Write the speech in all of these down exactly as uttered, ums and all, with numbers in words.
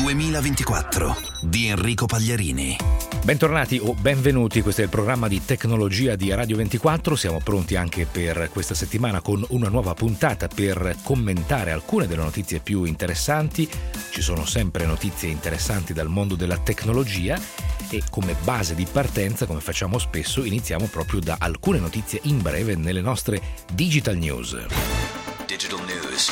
duemilaventiquattro di Enrico Pagliarini. Bentornati o benvenuti, questo è il programma di tecnologia di Radio ventiquattro. Siamo pronti anche per questa settimana con una nuova puntata per commentare alcune delle notizie più interessanti. Ci sono sempre notizie interessanti dal mondo della tecnologia e come base di partenza, come facciamo spesso, iniziamo proprio da alcune notizie in breve nelle nostre Digital News. Digital News.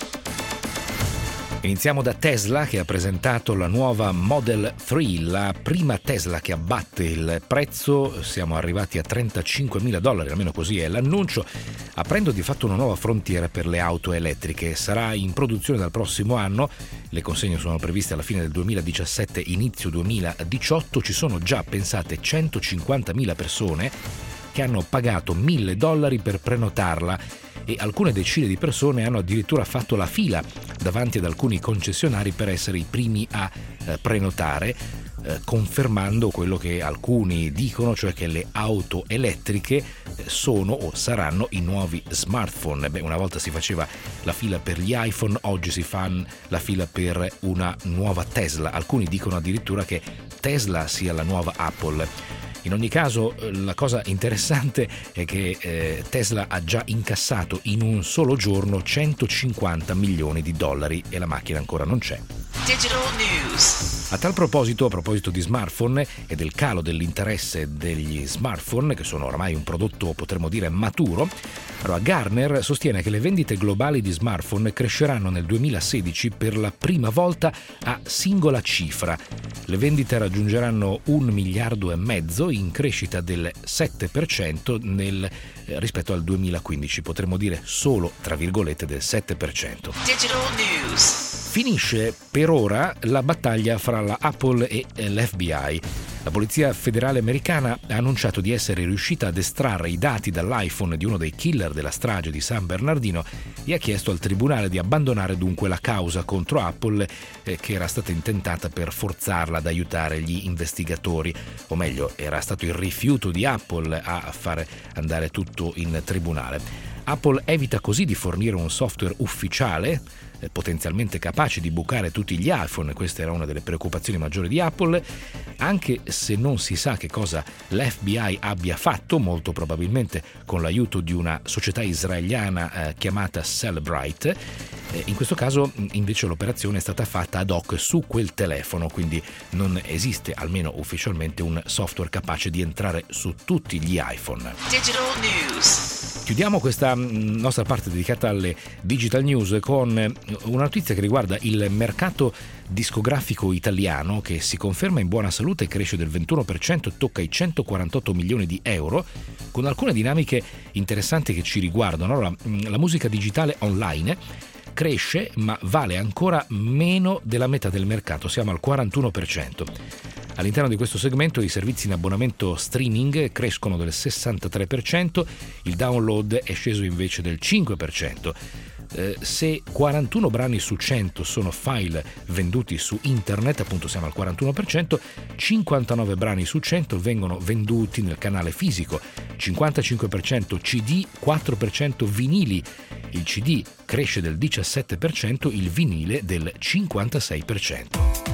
Iniziamo da Tesla, che ha presentato la nuova Model tre, la prima Tesla che abbatte il prezzo. Siamo arrivati a trentacinquemila dollari, almeno così è l'annuncio, aprendo di fatto una nuova frontiera per le auto elettriche. Sarà in produzione dal prossimo anno, le consegne sono previste alla fine del duemiladiciassette, inizio duemiladiciotto. Ci sono già, pensate, centocinquantamila persone che hanno pagato mille dollari per prenotarla e alcune decine di persone hanno addirittura fatto la fila davanti ad alcuni concessionari per essere i primi a eh, prenotare, eh, confermando quello che alcuni dicono, cioè che le auto elettriche eh, sono o saranno i nuovi smartphone. Beh, una volta si faceva la fila per gli iPhone, oggi si fa la fila per una nuova Tesla. Alcuni dicono addirittura che Tesla sia la nuova Apple. In ogni caso, la cosa interessante è che eh, Tesla ha già incassato in un solo giorno centocinquanta milioni di dollari e la macchina ancora non c'è. Digital News. A tal proposito, a proposito di smartphone e del calo dell'interesse degli smartphone, che sono ormai un prodotto, potremmo dire, maturo, allora Gartner sostiene che le vendite globali di smartphone cresceranno nel duemilasedici per la prima volta a singola cifra. Le vendite raggiungeranno un miliardo e mezzo, in crescita del sette per cento nel, eh, rispetto al duemilaquindici, potremmo dire solo, tra virgolette, del sette per cento. Digital News. Finisce per ora la battaglia fra la Apple e l'F B I. La Polizia Federale Americana ha annunciato di essere riuscita ad estrarre i dati dall'iPhone di uno dei killer della strage di San Bernardino e ha chiesto al tribunale di abbandonare dunque la causa contro Apple eh, che era stata intentata per forzarla ad aiutare gli investigatori, o meglio, era stato il rifiuto di Apple a fare andare tutto in tribunale. Apple evita così di fornire un software ufficiale eh, potenzialmente capace di bucare tutti gli iPhone. Questa era una delle preoccupazioni maggiori di Apple, anche se non si sa che cosa l'F B I abbia fatto, molto probabilmente con l'aiuto di una società israeliana eh, chiamata Cellbrite. Eh, in questo caso invece l'operazione è stata fatta ad hoc su quel telefono, quindi non esiste, almeno ufficialmente, un software capace di entrare su tutti gli iPhone. Digital News. Chiudiamo questa nostra parte dedicata alle Digital News con una notizia che riguarda il mercato discografico italiano, che si conferma in buona salute e cresce del ventuno per cento e tocca i centoquarantotto milioni di euro, con alcune dinamiche interessanti che ci riguardano. Allora, la musica digitale online cresce, ma vale ancora meno della metà del mercato, siamo al quarantuno per cento. All'interno di questo segmento i servizi in abbonamento streaming crescono del sessantatré per cento, il download è sceso invece del cinque per cento. Eh, se quarantuno brani su cento sono file venduti su internet, appunto siamo al quarantuno per cento, cinquantanove brani su cento vengono venduti nel canale fisico, cinquantacinque per cento C D, quattro per cento vinili. Il C D cresce del diciassette per cento, il vinile del cinquantasei per cento.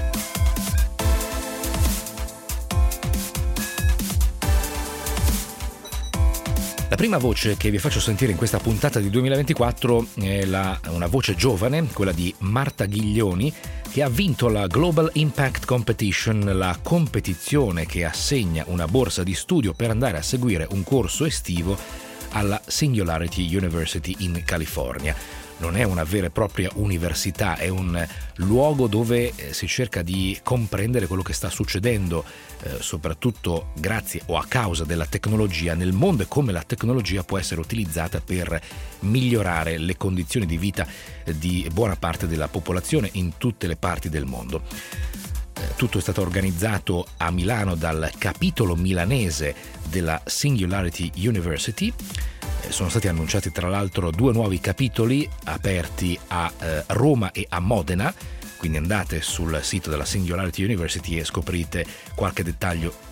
La prima voce che vi faccio sentire in questa puntata di duemilaventiquattro è la, una voce giovane, quella di Marta Ghiglioni, che ha vinto la Global Impact Competition, la competizione che assegna una borsa di studio per andare a seguire un corso estivo alla Singularity University in California. Non è una vera e propria università, è un luogo dove si cerca di comprendere quello che sta succedendo, eh, soprattutto grazie o a causa della tecnologia nel mondo e come la tecnologia può essere utilizzata per migliorare le condizioni di vita di buona parte della popolazione in tutte le parti del mondo. Tutto è stato organizzato a Milano dal capitolo milanese della Singularity University. Sono stati annunciati tra l'altro due nuovi capitoli aperti a eh, Roma e a Modena, quindi andate sul sito della Singularity University e scoprite qualche dettaglio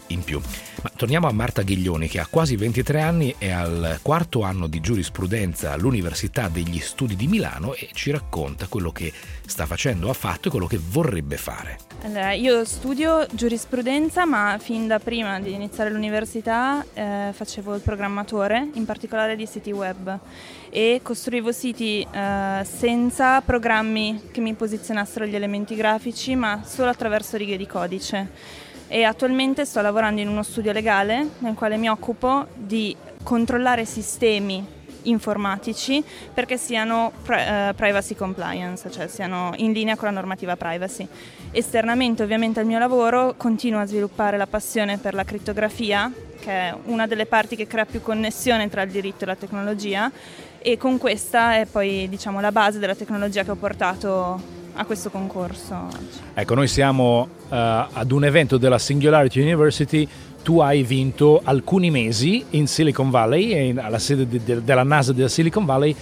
in più. Ma torniamo a Marta Ghiglioni, che ha quasi ventitré anni, è al quarto anno di giurisprudenza all'Università degli Studi di Milano e ci racconta quello che sta facendo, ha fatto e quello che vorrebbe fare. Allora, io studio giurisprudenza, ma fin da prima di iniziare l'università eh, facevo il programmatore, in particolare di siti web, e costruivo siti eh, senza programmi che mi posizionassero gli elementi grafici, ma solo attraverso righe di codice. E attualmente sto lavorando in uno studio legale nel quale mi occupo di controllare sistemi informatici perché siano pri- uh, privacy compliance, cioè siano in linea con la normativa privacy. Esternamente, ovviamente, al mio lavoro continuo a sviluppare la passione per la crittografia, che è una delle parti che crea più connessione tra il diritto e la tecnologia, e con questa è poi, diciamo, la base della tecnologia che ho portato a questo concorso oggi. Ecco, noi siamo uh, ad un evento della Singularity University. Tu hai vinto alcuni mesi in Silicon Valley, in, alla sede de, de, della NASA della Silicon Valley,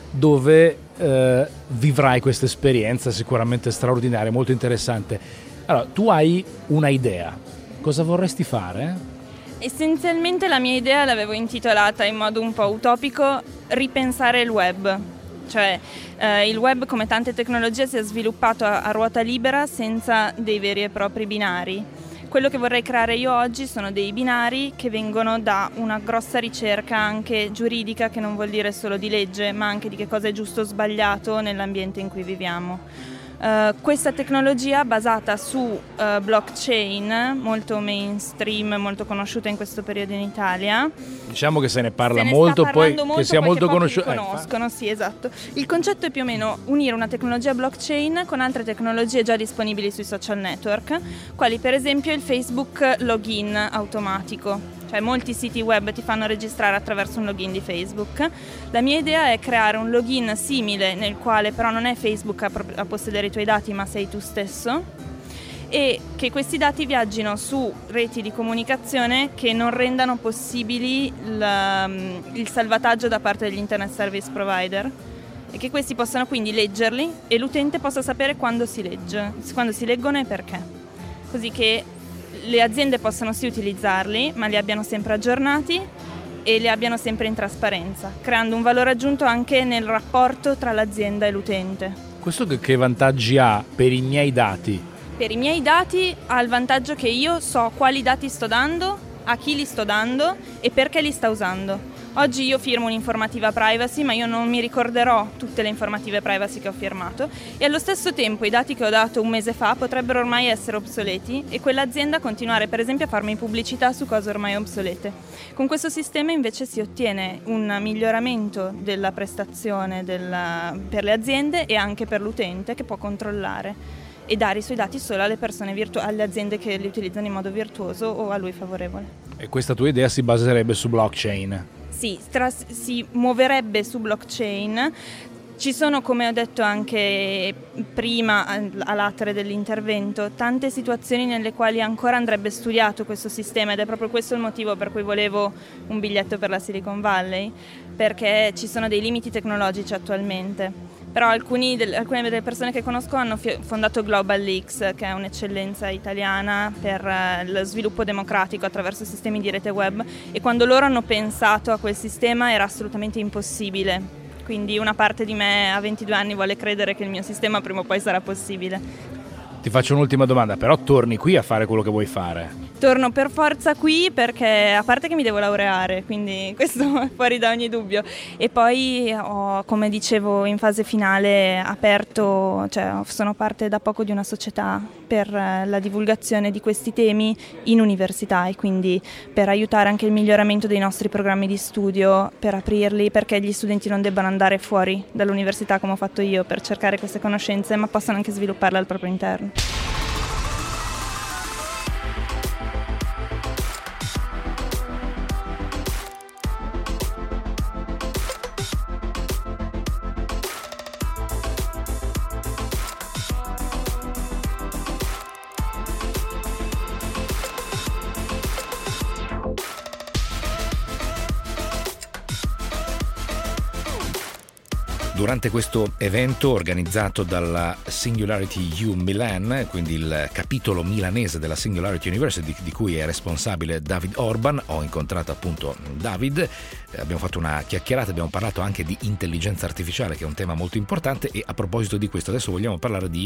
dove uh, vivrai questa esperienza sicuramente straordinaria, molto interessante. Allora, tu hai una idea, cosa vorresti fare? Essenzialmente la mia idea l'avevo intitolata in modo un po' utopico ripensare il web. Cioè eh, il web, come tante tecnologie, si è sviluppato a, a ruota libera senza dei veri e propri binari. Quello che vorrei creare io oggi sono dei binari che vengono da una grossa ricerca anche giuridica, che non vuol dire solo di legge, ma anche di che cosa è giusto o sbagliato nell'ambiente in cui viviamo. Uh, questa tecnologia basata su uh, blockchain, molto mainstream, molto conosciuta in questo periodo in Italia. Diciamo che se ne parla se ne molto, poi molto, che sia molto conosciuto. Eh, conoscono, sì, esatto. Il concetto è più o meno unire una tecnologia blockchain con altre tecnologie già disponibili sui social network, quali per esempio il Facebook login automatico. Cioè molti siti web ti fanno registrare attraverso un login di Facebook. La mia idea è creare un login simile, nel quale però non è Facebook a, a possedere i tuoi dati, ma sei tu stesso, e che questi dati viaggino su reti di comunicazione che non rendano possibili il, il salvataggio da parte degli internet service provider, e che questi possano quindi leggerli e l'utente possa sapere quando si legge, quando si leggono e perché, così che le aziende possano sì utilizzarli, ma li abbiano sempre aggiornati e li abbiano sempre in trasparenza, creando un valore aggiunto anche nel rapporto tra l'azienda e l'utente. Questo che vantaggi ha per i miei dati? Per i miei dati ha il vantaggio che io so quali dati sto dando, a chi li sto dando e perché li sta usando. Oggi io firmo un'informativa privacy, ma io non mi ricorderò tutte le informative privacy che ho firmato, e allo stesso tempo i dati che ho dato un mese fa potrebbero ormai essere obsoleti e quell'azienda continuare per esempio a farmi pubblicità su cose ormai obsolete. Con questo sistema invece si ottiene un miglioramento della prestazione della, per le aziende e anche per l'utente, che può controllare e dare i suoi dati solo alle persone virtu- alle aziende che li utilizzano in modo virtuoso o a lui favorevole. E questa tua idea si baserebbe su blockchain? Sì, tra- si muoverebbe su blockchain. Ci sono, come ho detto anche prima all'atere dell'intervento, tante situazioni nelle quali ancora andrebbe studiato questo sistema, ed è proprio questo il motivo per cui volevo un biglietto per la Silicon Valley, perché ci sono dei limiti tecnologici attualmente. Però alcuni del, alcune delle persone che conosco hanno fi- fondato GlobalX, che è un'eccellenza italiana per uh, lo sviluppo democratico attraverso sistemi di rete web, e quando loro hanno pensato a quel sistema era assolutamente impossibile. Quindi una parte di me a ventidue anni vuole credere che il mio sistema prima o poi sarà possibile. Ti faccio un'ultima domanda, però torni qui a fare quello che vuoi fare? Torno per forza qui perché, a parte che mi devo laureare, quindi questo è fuori da ogni dubbio, e poi ho, come dicevo in fase finale, aperto, cioè sono parte da poco di una società per la divulgazione di questi temi in università, e quindi per aiutare anche il miglioramento dei nostri programmi di studio, per aprirli, perché gli studenti non debbano andare fuori dall'università come ho fatto io per cercare queste conoscenze, ma possano anche svilupparle al proprio interno. Durante questo evento organizzato dalla Singularity U Milan, quindi il capitolo milanese della Singularity University di cui è responsabile David Orban, ho incontrato appunto David, abbiamo fatto una chiacchierata, abbiamo parlato anche di intelligenza artificiale, che è un tema molto importante, e a proposito di questo adesso vogliamo parlare di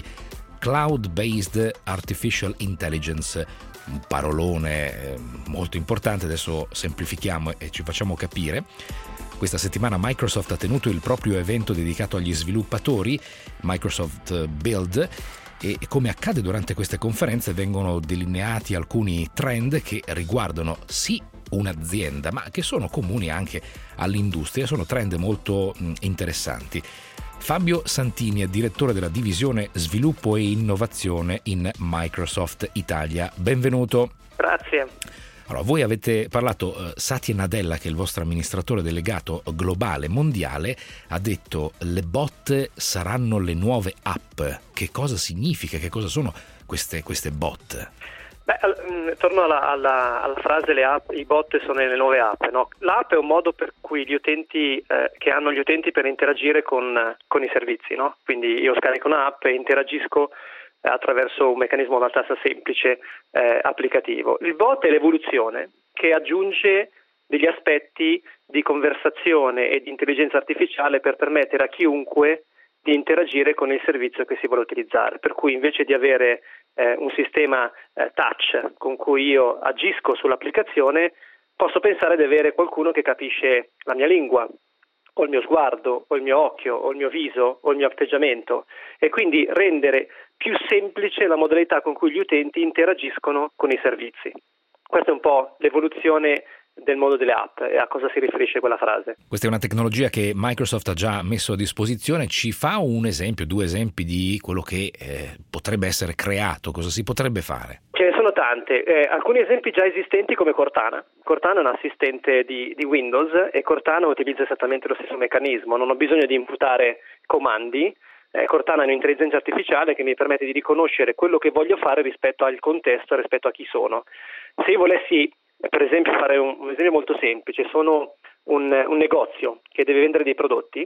Cloud-Based Artificial Intelligence, un parolone molto importante, adesso semplifichiamo e ci facciamo capire. Questa settimana Microsoft ha tenuto il proprio evento dedicato agli sviluppatori, Microsoft Build, e come accade durante queste conferenze vengono delineati alcuni trend che riguardano sì un'azienda, ma che sono comuni anche all'industria, sono trend molto interessanti. Fabio Santini è direttore della divisione Sviluppo e Innovazione in Microsoft Italia. Benvenuto. Grazie. Allora, voi avete parlato, eh, Satya Nadella, che è il vostro amministratore delegato globale mondiale, ha detto le bot saranno le nuove app. Che cosa significa? Che cosa sono queste, queste bot? Beh, torno alla, alla, alla frase le app, i bot sono le nuove app, no? L'app è un modo per cui gli utenti, eh, che hanno gli utenti per interagire con, con i servizi, no? Quindi io scarico un'app e interagisco attraverso un meccanismo abbastanza semplice, eh, applicativo. Il bot è l'evoluzione che aggiunge degli aspetti di conversazione e di intelligenza artificiale per permettere a chiunque di interagire con il servizio che si vuole utilizzare. Per cui invece di avere eh, un sistema eh, touch con cui io agisco sull'applicazione, posso pensare di avere qualcuno che capisce la mia lingua, o il mio sguardo, o il mio occhio, o il mio viso, o il mio atteggiamento, e quindi rendere più semplice la modalità con cui gli utenti interagiscono con i servizi. Questa è un po' l'evoluzione del mondo delle app e a cosa si riferisce quella frase. Questa è una tecnologia che Microsoft ha già messo a disposizione. Ci fa un esempio, due esempi di quello che eh, potrebbe essere creato, cosa si potrebbe fare? Ce ne sono tante, eh, alcuni esempi già esistenti come Cortana. Cortana è un assistente di, di Windows e Cortana utilizza esattamente lo stesso meccanismo, non ho bisogno di imputare comandi. Eh, Cortana è un'intelligenza artificiale che mi permette di riconoscere quello che voglio fare rispetto al contesto, rispetto a chi sono. Se io volessi, per esempio, fare un, un esempio molto semplice, sono un, un negozio che deve vendere dei prodotti,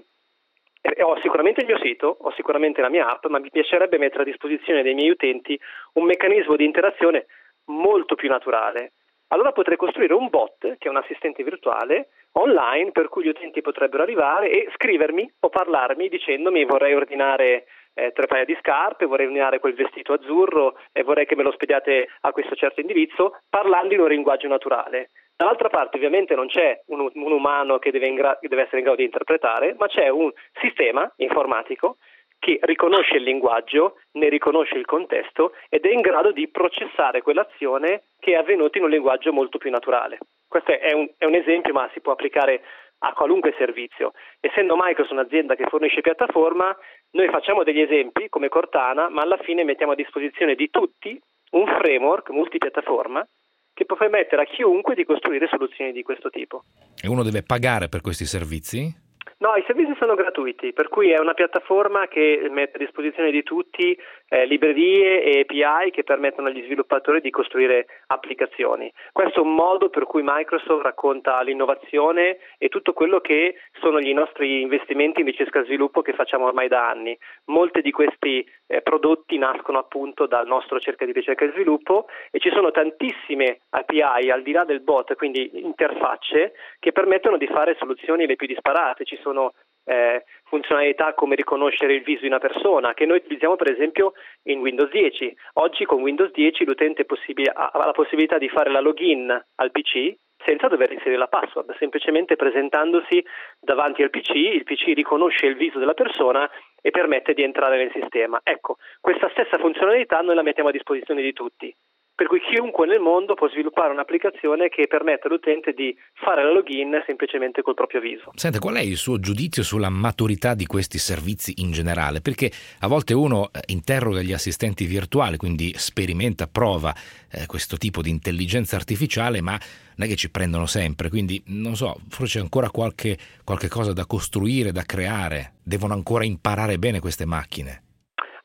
e ho sicuramente il mio sito, ho sicuramente la mia app, ma mi piacerebbe mettere a disposizione dei miei utenti un meccanismo di interazione molto più naturale. Allora potrei costruire un bot, che è un assistente virtuale, online, per cui gli utenti potrebbero arrivare e scrivermi o parlarmi dicendomi vorrei ordinare eh, tre paia di scarpe, vorrei ordinare quel vestito azzurro e vorrei che me lo spediate a questo certo indirizzo, parlando in un linguaggio naturale. Dall'altra parte ovviamente non c'è un, un umano che deve, in gra- che deve essere in grado di interpretare, ma c'è un sistema informatico che riconosce il linguaggio, ne riconosce il contesto ed è in grado di processare quell'azione che è avvenuta in un linguaggio molto più naturale. Questo è un, è un esempio, ma si può applicare a qualunque servizio. Essendo Microsoft un'azienda che fornisce piattaforma, noi facciamo degli esempi come Cortana, ma alla fine mettiamo a disposizione di tutti un framework multipiattaforma che può permettere a chiunque di costruire soluzioni di questo tipo. E uno deve pagare per questi servizi? No, i servizi sono gratuiti, per cui è una piattaforma che mette a disposizione di tutti eh, librerie e A P I che permettono agli sviluppatori di costruire applicazioni. Questo è un modo per cui Microsoft racconta l'innovazione e tutto quello che sono gli nostri investimenti in ricerca e sviluppo che facciamo ormai da anni. Molti di questi eh, prodotti nascono appunto dal nostro cerchio di ricerca e sviluppo e ci sono tantissime A P I al di là del bot, quindi interfacce che permettono di fare soluzioni le più disparate. Ci sono sono eh, funzionalità come riconoscere il viso di una persona che noi utilizziamo per esempio in Windows dieci. Oggi con Windows dieci l'utente è possibile, ha la possibilità di fare la login al P C senza dover inserire la password, semplicemente presentandosi davanti al P C, il P C riconosce il viso della persona e permette di entrare nel sistema. Ecco, questa stessa funzionalità noi la mettiamo a disposizione di tutti. Per cui chiunque nel mondo può sviluppare un'applicazione che permette all'utente di fare la login semplicemente col proprio viso. Senta, qual è il suo giudizio sulla maturità di questi servizi in generale? Perché a volte uno interroga gli assistenti virtuali, quindi sperimenta, prova eh, questo tipo di intelligenza artificiale, ma non è che ci prendono sempre, quindi non so, forse c'è ancora qualche, qualche cosa da costruire, da creare, devono ancora imparare bene queste macchine.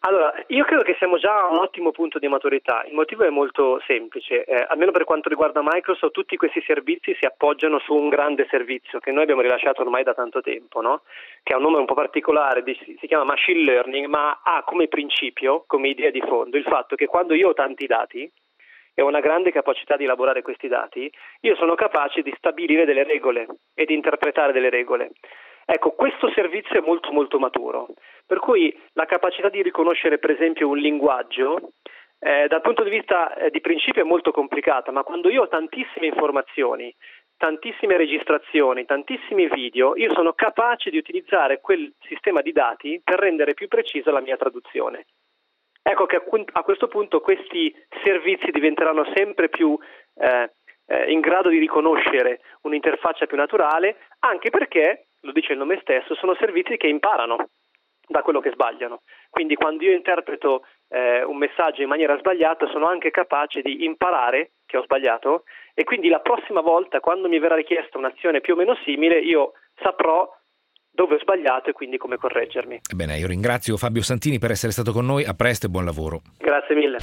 Allora, io credo che siamo già a un ottimo punto di maturità. Il motivo è molto semplice, eh, almeno per quanto riguarda Microsoft, tutti questi servizi si appoggiano su un grande servizio che noi abbiamo rilasciato ormai da tanto tempo, no? Che ha un nome un po' particolare, si chiama Machine Learning, ma ha come principio, come idea di fondo, il fatto che quando io ho tanti dati e ho una grande capacità di elaborare questi dati, io sono capace di stabilire delle regole e di interpretare delle regole. Ecco, questo servizio è molto molto maturo, per cui la capacità di riconoscere per esempio un linguaggio eh, dal punto di vista eh, di principio è molto complicata, ma quando io ho tantissime informazioni, tantissime registrazioni, tantissimi video, io sono capace di utilizzare quel sistema di dati per rendere più precisa la mia traduzione. Ecco che a questo punto questi servizi diventeranno sempre più eh, eh, in grado di riconoscere un'interfaccia più naturale, anche perché, lo dice il nome stesso, sono servizi che imparano da quello che sbagliano. Quindi quando io interpreto eh, un messaggio in maniera sbagliata sono anche capace di imparare che ho sbagliato e quindi la prossima volta, quando mi verrà richiesta un'azione più o meno simile, io saprò dove ho sbagliato e quindi come correggermi. Bene, io ringrazio Fabio Santini per essere stato con noi, a presto e buon lavoro. Grazie mille.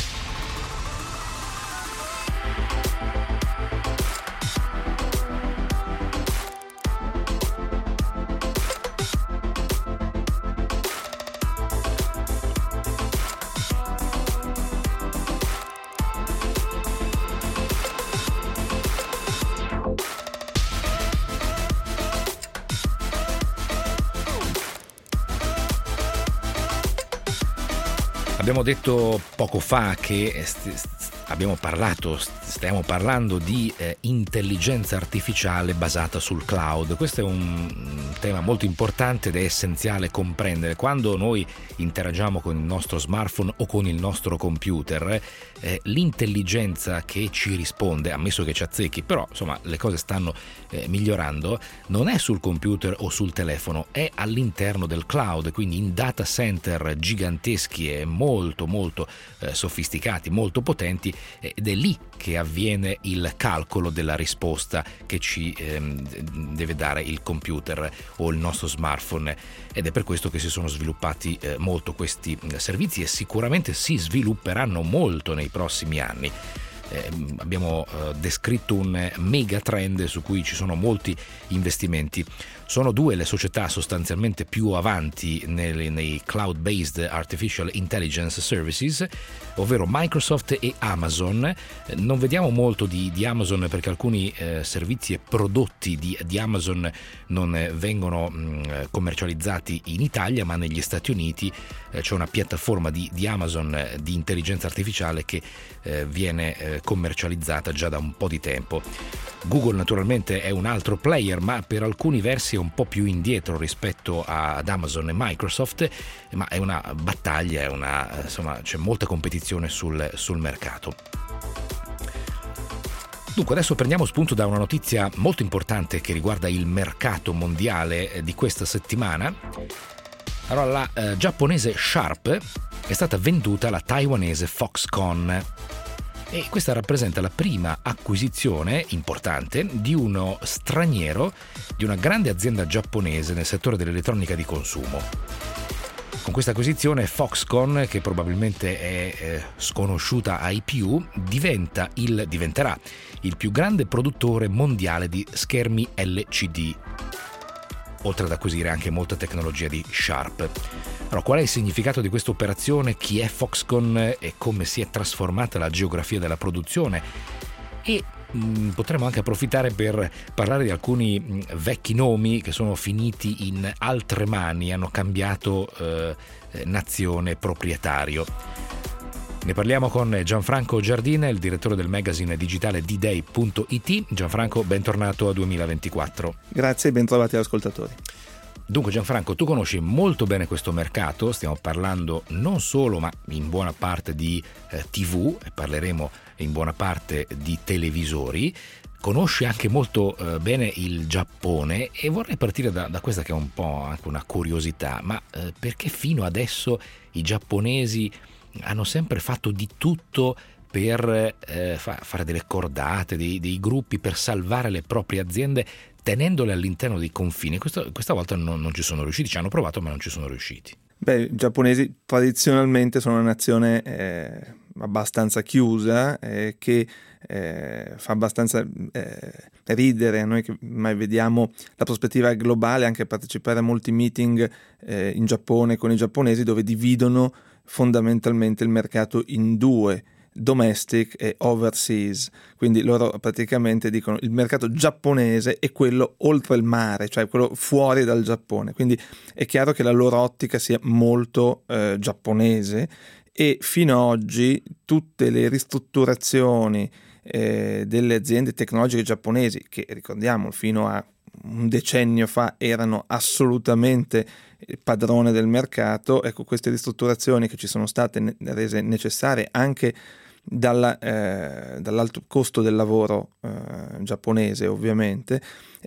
Abbiamo detto poco fa che st- st- abbiamo parlato, stiamo parlando di eh, intelligenza artificiale basata sul cloud. Questo è un tema molto importante ed è essenziale comprendere. Quando noi interagiamo con il nostro smartphone o con il nostro computer, eh, l'intelligenza che ci risponde, ammesso che ci azzecchi, però insomma le cose stanno eh, migliorando, non è sul computer o sul telefono, è all'interno del cloud, quindi in data center giganteschi e molto molto eh, sofisticati, molto potenti, ed è lì che avviene il calcolo della risposta che ci ehm, deve dare il computer o il nostro smartphone, ed è per questo che si sono sviluppati eh, molto questi servizi e sicuramente si svilupperanno molto nei prossimi anni. Eh, abbiamo eh, descritto un mega trend su cui ci sono molti investimenti. Sono due le società sostanzialmente più avanti nei, nei cloud-based artificial intelligence services, ovvero Microsoft e Amazon. Eh, non vediamo molto di, di Amazon perché alcuni eh, servizi e prodotti di, di Amazon non eh, vengono mh, commercializzati in Italia, ma negli Stati Uniti eh, c'è una piattaforma di, di Amazon eh, di intelligenza artificiale che eh, viene eh, commercializzata già da un po' di tempo. Google naturalmente è un altro player, ma per alcuni versi è un po' più indietro rispetto ad Amazon e Microsoft, ma è una battaglia, è una, insomma, c'è molta competizione sul, sul mercato. Dunque adesso prendiamo spunto da una notizia molto importante che riguarda il mercato mondiale di questa settimana. Allora, la eh, giapponese Sharp è stata venduta alla taiwanese Foxconn. E questa rappresenta la prima acquisizione importante di uno straniero di una grande azienda giapponese nel settore dell'elettronica di consumo. Con questa acquisizione Foxconn, che probabilmente è eh, sconosciuta ai più, diventa il, diventerà il più grande produttore mondiale di schermi L C D, oltre ad acquisire anche molta tecnologia di Sharp. Allora, qual è il significato di questa operazione? Chi è Foxconn e come si è trasformata la geografia della produzione? E mh, potremmo anche approfittare per parlare di alcuni mh, vecchi nomi che sono finiti in altre mani, hanno cambiato eh, nazione, proprietario. Ne parliamo con Gianfranco Giardina, il direttore del magazine digitale D Day punto it. Gianfranco, bentornato a duemilaventiquattro. Grazie e ben trovati ascoltatori. Dunque Gianfranco, tu conosci molto bene questo mercato, stiamo parlando non solo ma in buona parte di eh, tivù, e parleremo in buona parte di televisori, conosci anche molto eh, bene il Giappone e vorrei partire da, da questa che è un po' anche una curiosità, ma eh, perché fino adesso i giapponesi hanno sempre fatto di tutto per eh, fa, fare delle cordate, dei, dei gruppi per salvare le proprie aziende tenendole all'interno dei confini? Questo, questa volta non, non ci sono riusciti, ci hanno provato ma non ci sono riusciti. Beh, i giapponesi tradizionalmente sono una nazione eh, abbastanza chiusa eh, che eh, fa abbastanza eh, ridere a noi che mai vediamo la prospettiva globale, anche partecipare a molti meeting eh, in Giappone con i giapponesi, dove dividono fondamentalmente il mercato in due: domestic e overseas. Quindi loro praticamente dicono il mercato giapponese è quello oltre il mare, cioè quello fuori dal Giappone. Quindi è chiaro che la loro ottica sia molto eh, giapponese, e fino ad oggi tutte le ristrutturazioni eh, delle aziende tecnologiche giapponesi, che ricordiamo fino a un decennio fa erano assolutamente padrone del mercato, ecco, queste ristrutturazioni che ci sono state rese necessarie anche dalla, eh, dall'alto costo del lavoro eh, giapponese, ovviamente,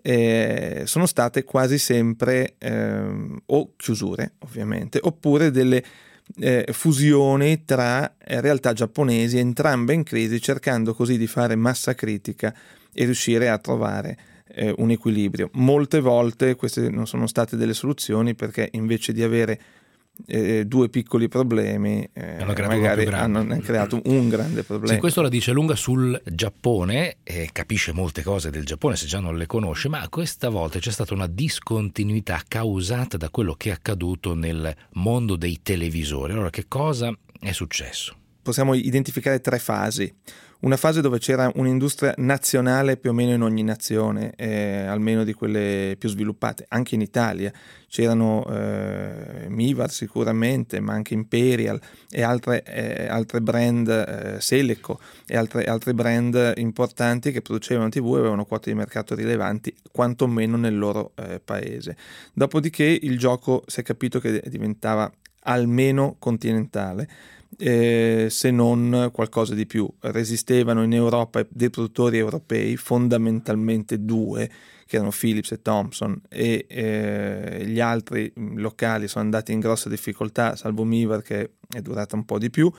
eh, sono state quasi sempre eh, o chiusure, ovviamente, oppure delle eh, fusioni tra realtà giapponesi, entrambe in crisi, cercando così di fare massa critica e riuscire a trovare eh, un equilibrio. Molte volte queste non sono state delle soluzioni, perché invece di avere eh, due piccoli problemi eh, hanno creato magari hanno hanno creato un grande problema. Sì, questo la dice lunga sul Giappone, e capisce molte cose del Giappone se già non le conosce, ma questa volta c'è stata una discontinuità causata da quello che è accaduto nel mondo dei televisori. Allora, che cosa è successo? Possiamo identificare tre fasi. Una fase dove c'era un'industria nazionale più o meno in ogni nazione, eh, almeno di quelle più sviluppate. Anche in Italia c'erano eh, Mivar sicuramente, ma anche Imperial e altre, eh, altre brand, eh, Seleco e altre, altri brand importanti che producevano tivù e avevano quote di mercato rilevanti, quantomeno nel loro eh, paese. Dopodiché il gioco si è capito che diventava almeno continentale, Eh, se non qualcosa di più. Resistevano in Europa dei produttori europei, fondamentalmente due, che erano Philips e Thomson, e eh, gli altri locali sono andati in grossa difficoltà, salvo Mivar che è durata un po' di più,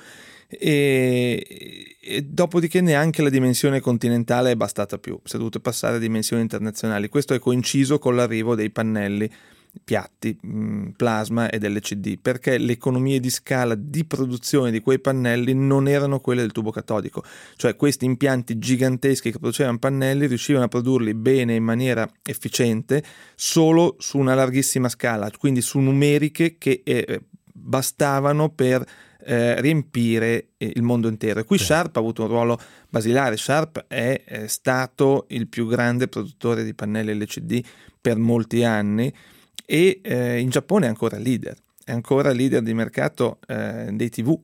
e, e dopodiché neanche la dimensione continentale è bastata più, si è dovuto passare a dimensioni internazionali. Questo è coinciso con l'arrivo dei pannelli piatti, plasma ed L C D, perché le economie di scala di produzione di quei pannelli non erano quelle del tubo catodico, cioè questi impianti giganteschi che producevano pannelli riuscivano a produrli bene in maniera efficiente solo su una larghissima scala, quindi su numeriche che eh, bastavano per eh, riempire il mondo intero. E qui sì. Sharp ha avuto un ruolo basilare. Sharp è, è stato il più grande produttore di pannelli L C D per molti anni, e eh, in Giappone è ancora leader, è ancora leader di mercato eh, dei tivù,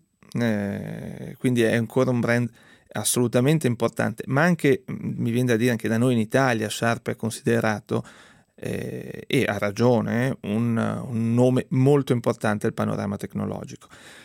eh, quindi è ancora un brand assolutamente importante, ma anche, mi viene da dire, anche da noi in Italia Sharp è considerato, eh, e ha ragione, un, un nome molto importante al panorama tecnologico.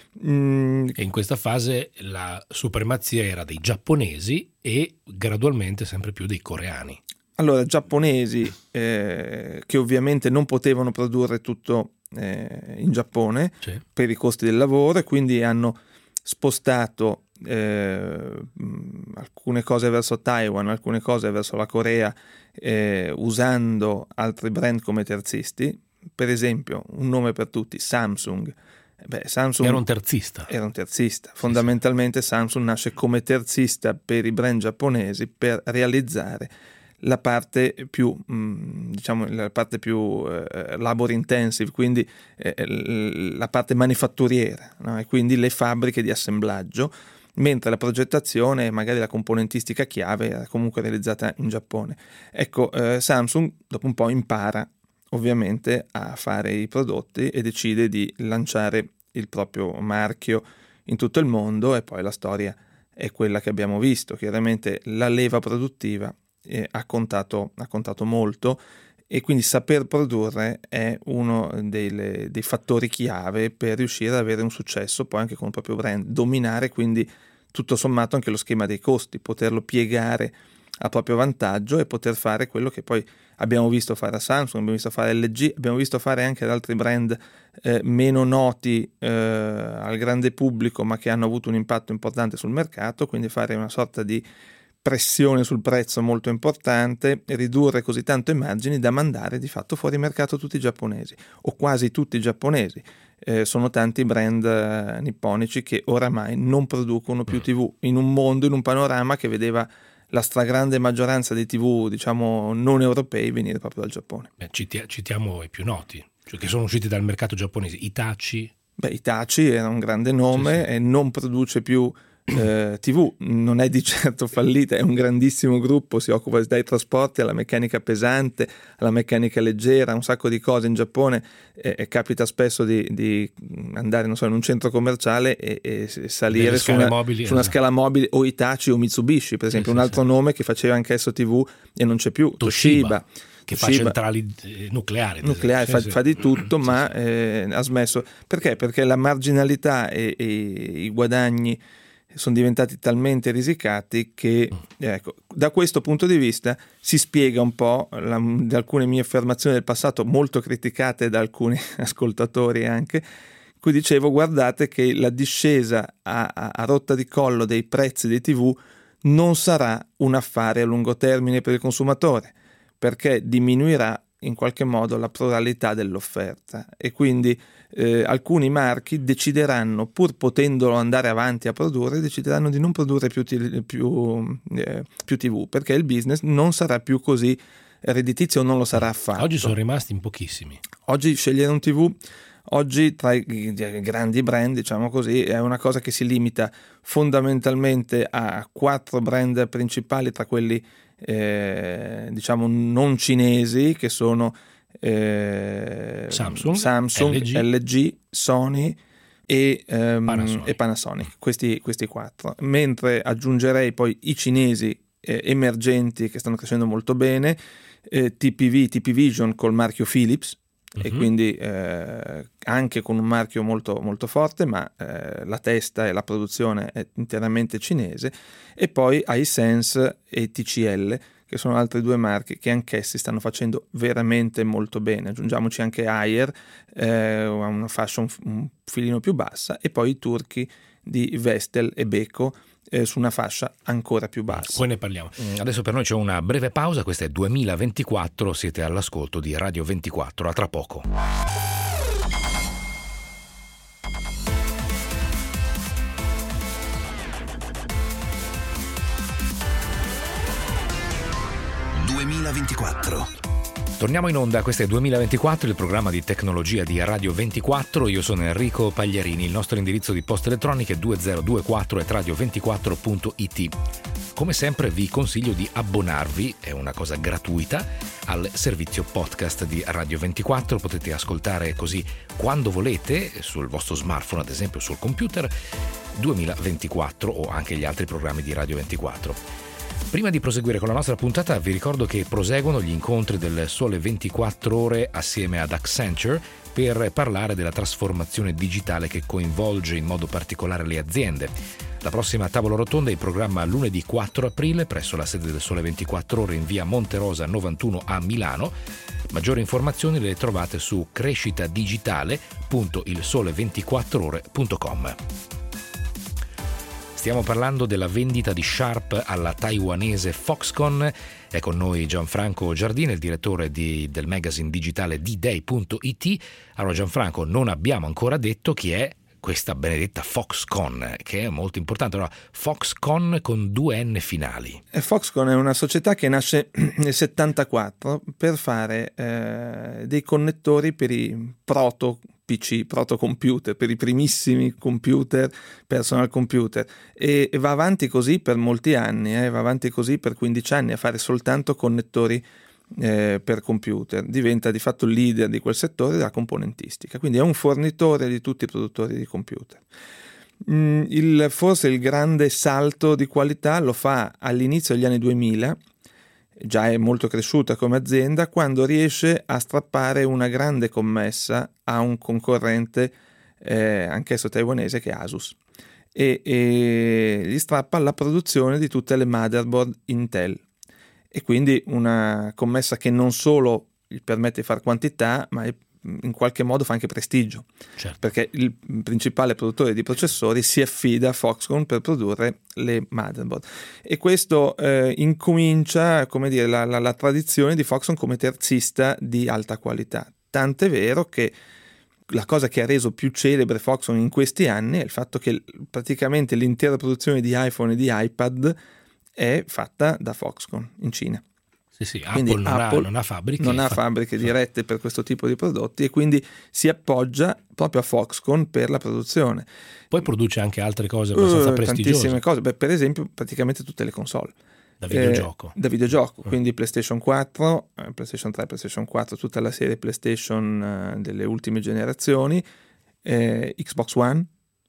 Mm. E in questa fase la supremazia era dei giapponesi e gradualmente sempre più dei coreani. Allora, giapponesi eh, che ovviamente non potevano produrre tutto eh, in Giappone, sì, per i costi del lavoro, e quindi hanno spostato eh, alcune cose verso Taiwan, alcune cose verso la Corea, eh, usando altri brand come terzisti. Per esempio, un nome per tutti, Samsung. Beh, Samsung era un terzista. Era un terzista. Fondamentalmente sì, sì. Samsung nasce come terzista per i brand giapponesi per realizzare la parte più, diciamo, la parte più eh, labor intensive, quindi eh, la parte manifatturiera, no? E quindi le fabbriche di assemblaggio, mentre la progettazione e magari la componentistica chiave era comunque realizzata in Giappone. Ecco, eh, Samsung dopo un po' impara ovviamente a fare i prodotti e decide di lanciare il proprio marchio in tutto il mondo, e poi la storia è quella che abbiamo visto. Chiaramente la leva produttiva Eh, ha, contato, ha contato molto, e quindi saper produrre è uno dei, le, dei fattori chiave per riuscire ad avere un successo poi anche con il proprio brand, dominare quindi tutto sommato anche lo schema dei costi, poterlo piegare a proprio vantaggio e poter fare quello che poi abbiamo visto fare a Samsung, abbiamo visto fare a L G, abbiamo visto fare anche ad altri brand eh, meno noti eh, al grande pubblico, ma che hanno avuto un impatto importante sul mercato, quindi fare una sorta di pressione sul prezzo molto importante e ridurre così tanto i margini da mandare di fatto fuori mercato tutti i giapponesi, o quasi tutti i giapponesi. eh, sono tanti i brand eh, nipponici che oramai non producono più tivù, in un mondo, in un panorama che vedeva la stragrande maggioranza dei tivù, diciamo, non europei venire proprio dal Giappone. Beh, citi- citiamo i più noti, cioè che sono usciti dal mercato giapponese, Hitachi. Beh, Hitachi era un grande nome, sì, sì. E non produce più eh, tivù, non è di certo fallita, è un grandissimo gruppo, si occupa dai trasporti alla meccanica pesante, alla meccanica leggera, un sacco di cose in Giappone, e, e capita spesso di, di andare, non so, in un centro commerciale e, e salire su una, mobili, su una scala mobile, o Hitachi o Mitsubishi, per esempio, sì, un altro sì, nome che faceva anch'esso tivù e non c'è più, Toshiba. Toshiba. Che fa centrali nucleari. Nucleare, fa, sì, fa di tutto, sì, ma sì. Eh, ha smesso. Perché? Perché la marginalità e, e i guadagni sono diventati talmente risicati che, ecco, da questo punto di vista si spiega un po' la, di alcune mie affermazioni del passato, molto criticate da alcuni ascoltatori anche, cui dicevo: guardate che la discesa a, a, a rotta di collo dei prezzi dei tivù non sarà un affare a lungo termine per il consumatore, perché diminuirà in qualche modo la pluralità dell'offerta, e quindi eh, alcuni marchi decideranno, pur potendolo andare avanti a produrre, decideranno di non produrre più, t- più, eh, più tivù, perché il business non sarà più così redditizio, non lo sarà affatto. Oggi sono rimasti in pochissimi. Oggi scegliere un tivù, oggi tra i grandi brand, diciamo così, è una cosa che si limita fondamentalmente a quattro brand principali, tra quelli eh, diciamo non cinesi, che sono eh, Samsung, Samsung, L G, L G, Sony e, um, Panasonic. e Panasonic, questi, questi quattro, mentre aggiungerei poi i cinesi eh, emergenti che stanno crescendo molto bene, eh, T P V, T P Vision col marchio Philips, e quindi eh, anche con un marchio molto, molto forte, ma eh, la testa e la produzione è interamente cinese, e poi iSense e T C L, che sono altri due marchi che anch'essi stanno facendo veramente molto bene. Aggiungiamoci anche Haier, eh, una fascia un, un filino più bassa, e poi i turchi di Vestel e Beko, Eh, su una fascia ancora più bassa. Poi ne parliamo. Adesso per noi c'è una breve pausa, questa è duemilaventiquattro, siete all'ascolto di Radio ventiquattro, a tra poco. duemilaventiquattro. Torniamo in onda, questo è duemilaventiquattro, il programma di tecnologia di Radio ventiquattro. Io sono Enrico Pagliarini, il nostro indirizzo di posta elettronica è duemilaventiquattro at radio ventiquattro punto it. Come sempre vi consiglio di abbonarvi, è una cosa gratuita, al servizio podcast di Radio ventiquattro. Potete ascoltare così quando volete, sul vostro smartphone, ad esempio sul computer, duemilaventiquattro o anche gli altri programmi di Radio ventiquattro. Prima di proseguire con la nostra puntata, vi ricordo che proseguono gli incontri del Sole ventiquattro Ore assieme ad Accenture per parlare della trasformazione digitale che coinvolge in modo particolare le aziende. La prossima tavola rotonda è in programma lunedì quattro aprile presso la sede del Sole ventiquattro Ore in via Monterosa novantuno a Milano. Maggiori informazioni le trovate su crescitadigitale punto il sole ventiquattro ore punto com. Stiamo parlando della vendita di Sharp alla taiwanese Foxconn. È con noi Gianfranco Giardini, il direttore di, del magazine digitale d day punto it. Allora Gianfranco, non abbiamo ancora detto chi è questa benedetta Foxconn, che è molto importante. Allora, Foxconn con due N finali. Foxconn è una società che nasce nel settantaquattro per fare eh, dei connettori per i proto P C, proto computer, per i primissimi computer, personal computer, e, e va avanti così per molti anni, eh, va avanti così per quindici anni a fare soltanto connettori eh, per computer. Diventa di fatto il leader di quel settore della componentistica, quindi è un fornitore di tutti i produttori di computer. Mm, il, forse il grande salto di qualità lo fa all'inizio degli anni duemila, già è molto cresciuta come azienda, quando riesce a strappare una grande commessa a un concorrente eh, anch'esso taiwanese, che è Asus, e, e gli strappa la produzione di tutte le motherboard Intel, e quindi una commessa che non solo gli permette di fare quantità, ma è in qualche modo fa anche prestigio, certo, perché il principale produttore di processori si affida a Foxconn per produrre le motherboard, e questo eh, incomincia, come dire, la, la, la tradizione di Foxconn come terzista di alta qualità, tant'è vero che la cosa che ha reso più celebre Foxconn in questi anni è il fatto che praticamente l'intera produzione di iPhone e di iPad è fatta da Foxconn in Cina. Sì, sì, Quindi Apple, non, Apple ha, non ha fabbriche. non ha fa- fabbriche dirette per questo tipo di prodotti e quindi si appoggia proprio a Foxconn per la produzione. Poi produce anche altre cose abbastanza Uh, prestigiose. tantissime cose. Beh, per esempio praticamente tutte le console. Da videogioco. Eh, da videogioco, Mm. quindi PlayStation quattro, eh, PlayStation tre, PlayStation quattro, tutta la serie PlayStation eh, delle ultime generazioni, eh, Xbox One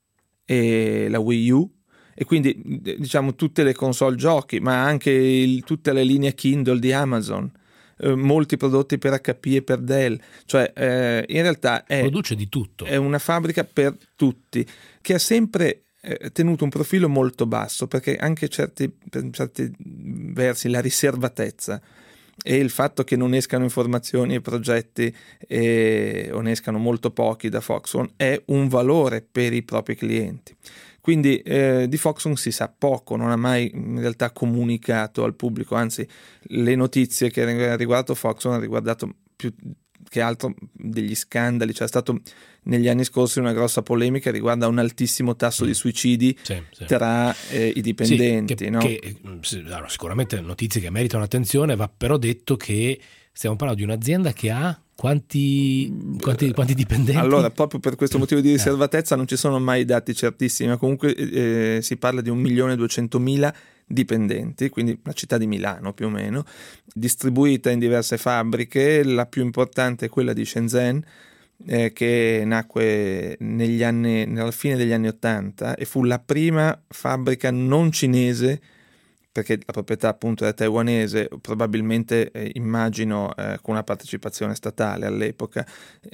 e la Wii U, e quindi diciamo tutte le console giochi, ma anche il, tutte le linee Kindle di Amazon, eh, molti prodotti per H P e per Dell, cioè eh, in realtà è, Produce di tutto. è una fabbrica per tutti, che ha sempre eh, tenuto un profilo molto basso, perché anche certi, per certi versi la riservatezza e il fatto che non escano informazioni e progetti eh, o ne escano molto pochi da Foxconn è un valore per i propri clienti. Quindi eh, di Foxconn si sa poco, non ha mai in realtà comunicato al pubblico, anzi le notizie che hanno riguardato Foxconn hanno riguardato più che altro degli scandali. C'è stato negli anni scorsi una grossa polemica riguardo a un altissimo tasso Mm. di suicidi Sì, sì. tra eh, i dipendenti. Sì, che, no? che, sì, allora, sicuramente notizie che meritano attenzione, va però detto che stiamo parlando di un'azienda che ha quanti, quanti, quanti dipendenti? Allora, proprio per questo motivo di Eh. riservatezza non ci sono mai dati certissimi, ma comunque eh, si parla di un milione duecentomila dipendenti, quindi la città di Milano più o meno, distribuita in diverse fabbriche. La più importante è quella di Shenzhen, eh, che nacque negli anni, nella fine degli anni ottanta e fu la prima fabbrica non cinese, perché la proprietà appunto era taiwanese, probabilmente eh, immagino eh, con una partecipazione statale all'epoca,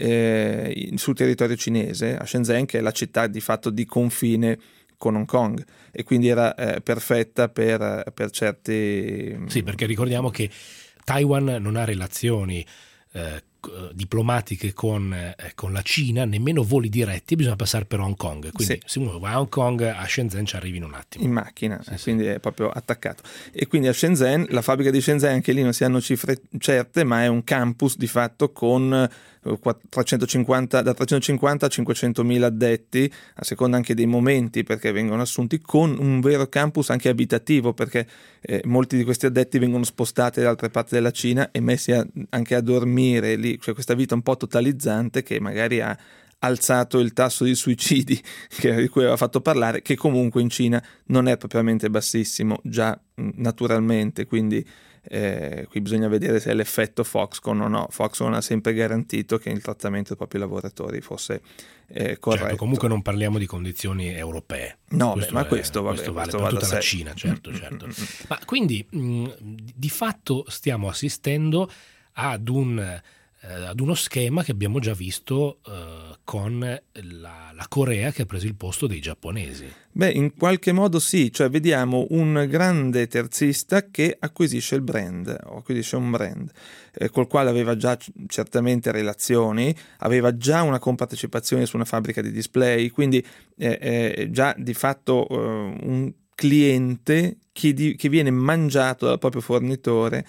eh, sul territorio cinese, a Shenzhen, che è la città di fatto di confine con Hong Kong, e quindi era eh, perfetta per, per certi... Sì, perché ricordiamo che Taiwan non ha relazioni eh, diplomatiche con, eh, con la Cina, nemmeno voli diretti, bisogna passare per Hong Kong, quindi Sì. se uno va a Hong Kong, a Shenzhen ci arrivi in un attimo. in macchina, Sì, sì. quindi è proprio attaccato. E quindi a Shenzhen, la fabbrica di Shenzhen, anche lì non si hanno cifre certe, ma è un campus di fatto con eh, trecentocinquanta, da trecentocinquanta a cinquecentomila addetti, a seconda anche dei momenti, perché vengono assunti, con un vero campus anche abitativo, perché eh, molti di questi addetti vengono spostati da altre parti della Cina e messi a, anche a dormire lì, cioè questa vita un po' totalizzante che magari ha alzato il tasso di suicidi che, di cui aveva fatto parlare, che comunque in Cina non è propriamente bassissimo già mh, naturalmente, quindi eh, qui bisogna vedere se è l'effetto Foxconn o no. Foxconn ha sempre garantito che il trattamento dei propri lavoratori fosse eh, corretto. Certo, comunque non parliamo di condizioni europee. No, questo beh, ma è- questo, vabbè, questo vale questo per va da tutta la sé. Cina, certo, Mm, certo. mm, mm, mm. Ma quindi mh, di fatto stiamo assistendo ad un eh, ad uno schema che abbiamo già visto eh, con la, la Corea, che ha preso il posto dei giapponesi. Beh, in qualche modo sì, cioè vediamo un grande terzista che acquisisce il brand, o acquisisce un brand, eh, col quale aveva già c- certamente relazioni, aveva già una compartecipazione su una fabbrica di display, quindi eh, eh, già di fatto eh, un cliente che, di- che viene mangiato dal proprio fornitore.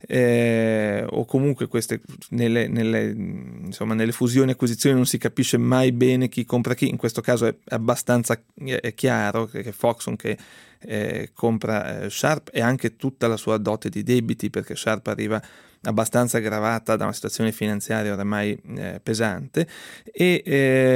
Eh, o comunque queste nelle, nelle, insomma, nelle fusioni e acquisizioni non si capisce mai bene chi compra chi. In questo caso è abbastanza è chiaro che Foxconn che eh, compra eh, Sharp, e anche tutta la sua dote di debiti, perché Sharp arriva abbastanza aggravata da una situazione finanziaria oramai eh, pesante, e,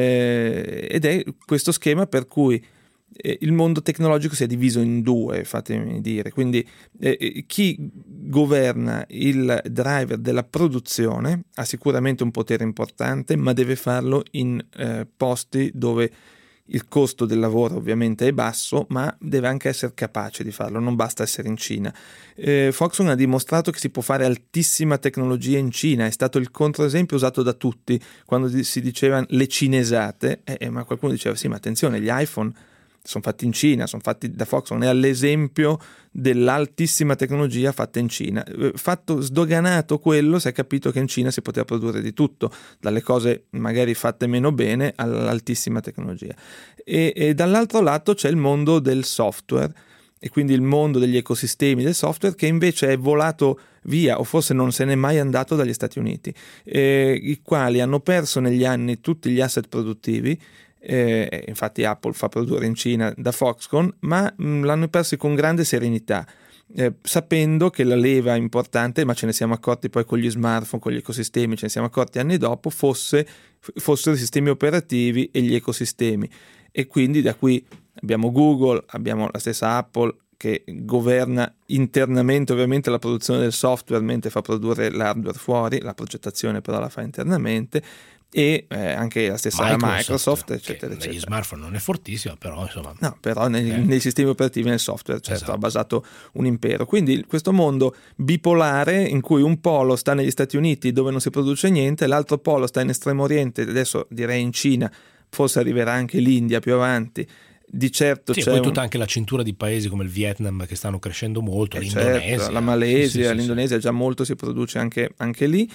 eh, ed è questo schema per cui il mondo tecnologico si è diviso in due, fatemi dire, quindi eh, chi governa il driver della produzione ha sicuramente un potere importante, ma deve farlo in eh, posti dove il costo del lavoro ovviamente è basso, ma deve anche essere capace di farlo, non basta essere in Cina. Eh, Foxconn ha dimostrato che si può fare altissima tecnologia in Cina, è stato il controesempio usato da tutti quando si dicevano le cinesate, eh, ma qualcuno diceva sì, ma attenzione, gli iPhone sono fatti in Cina, sono fatti da Foxconn, è all'esempio dell'altissima tecnologia fatta in Cina. Fatto sdoganato quello, si è capito che in Cina si poteva produrre di tutto, dalle cose magari fatte meno bene all'altissima tecnologia. E, e dall'altro lato c'è il mondo del software, e quindi il mondo degli ecosistemi del software, che invece è volato via, o forse non se n'è mai andato, dagli Stati Uniti, eh, i quali hanno perso negli anni tutti gli asset produttivi. Eh, infatti Apple fa produrre in Cina da Foxconn, ma mh, l'hanno persi con grande serenità, eh, sapendo che la leva importante, ma ce ne siamo accorti poi con gli smartphone, con gli ecosistemi, ce ne siamo accorti anni dopo, fosse, fossero i sistemi operativi e gli ecosistemi. E quindi da qui abbiamo Google, abbiamo la stessa Apple che governa internamente ovviamente la produzione del software, mentre fa produrre l'hardware fuori, la progettazione però la fa internamente, e eh, anche la stessa Microsoft, Microsoft eccetera, che eccetera. Negli smartphone non è fortissima, però insomma. No, però nei, eh. nei sistemi operativi, nel software, certo, Esatto. ha basato un impero. Quindi questo mondo bipolare in cui un polo sta negli Stati Uniti dove non si produce niente, l'altro polo sta in Estremo Oriente, adesso direi in Cina, forse arriverà anche l'India più avanti. Di certo sì, c'è poi un... tutta anche la cintura di paesi come il Vietnam che stanno crescendo molto, eh l'Indonesia, certo, la Malesia, sì, sì, l'Indonesia, sì. già molto si produce anche, anche lì,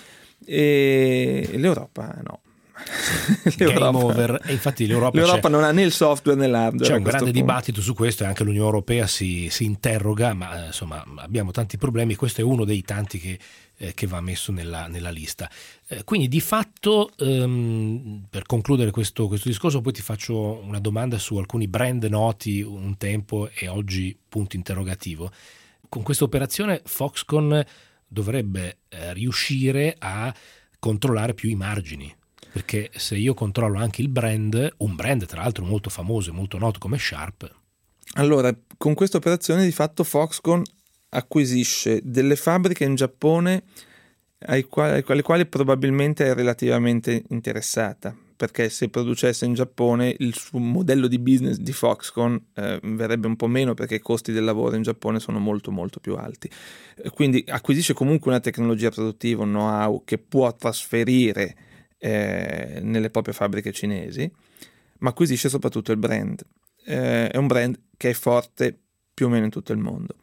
e l'Europa no. Game over. E infatti l'Europa, l'Europa c'è, non ha né il software né l'hardware. c'è un a questo grande punto. dibattito su questo, e anche l'Unione Europea si, si interroga, ma insomma abbiamo tanti problemi. Questo è uno dei tanti che, eh, che va messo nella, nella lista. Eh, quindi di fatto, ehm, per concludere questo, questo discorso, poi ti faccio una domanda su alcuni brand noti un tempo e oggi punto interrogativo. Con questa operazione Foxconn dovrebbe eh, riuscire a controllare più i margini, perché se io controllo anche il brand, un brand tra l'altro molto famoso e molto noto come Sharp. Allora, con questa operazione di fatto Foxconn acquisisce delle fabbriche in Giappone ai quali, alle quali probabilmente è relativamente interessata, perché se producesse in Giappone il suo modello di business di Foxconn eh, verrebbe un po' meno, perché i costi del lavoro in Giappone sono molto molto più alti. Eh, quindi acquisisce comunque una tecnologia produttiva, un know-how che può trasferire eh, nelle proprie fabbriche cinesi, ma acquisisce soprattutto il brand. Eh, è un brand che è forte più o meno in tutto il mondo,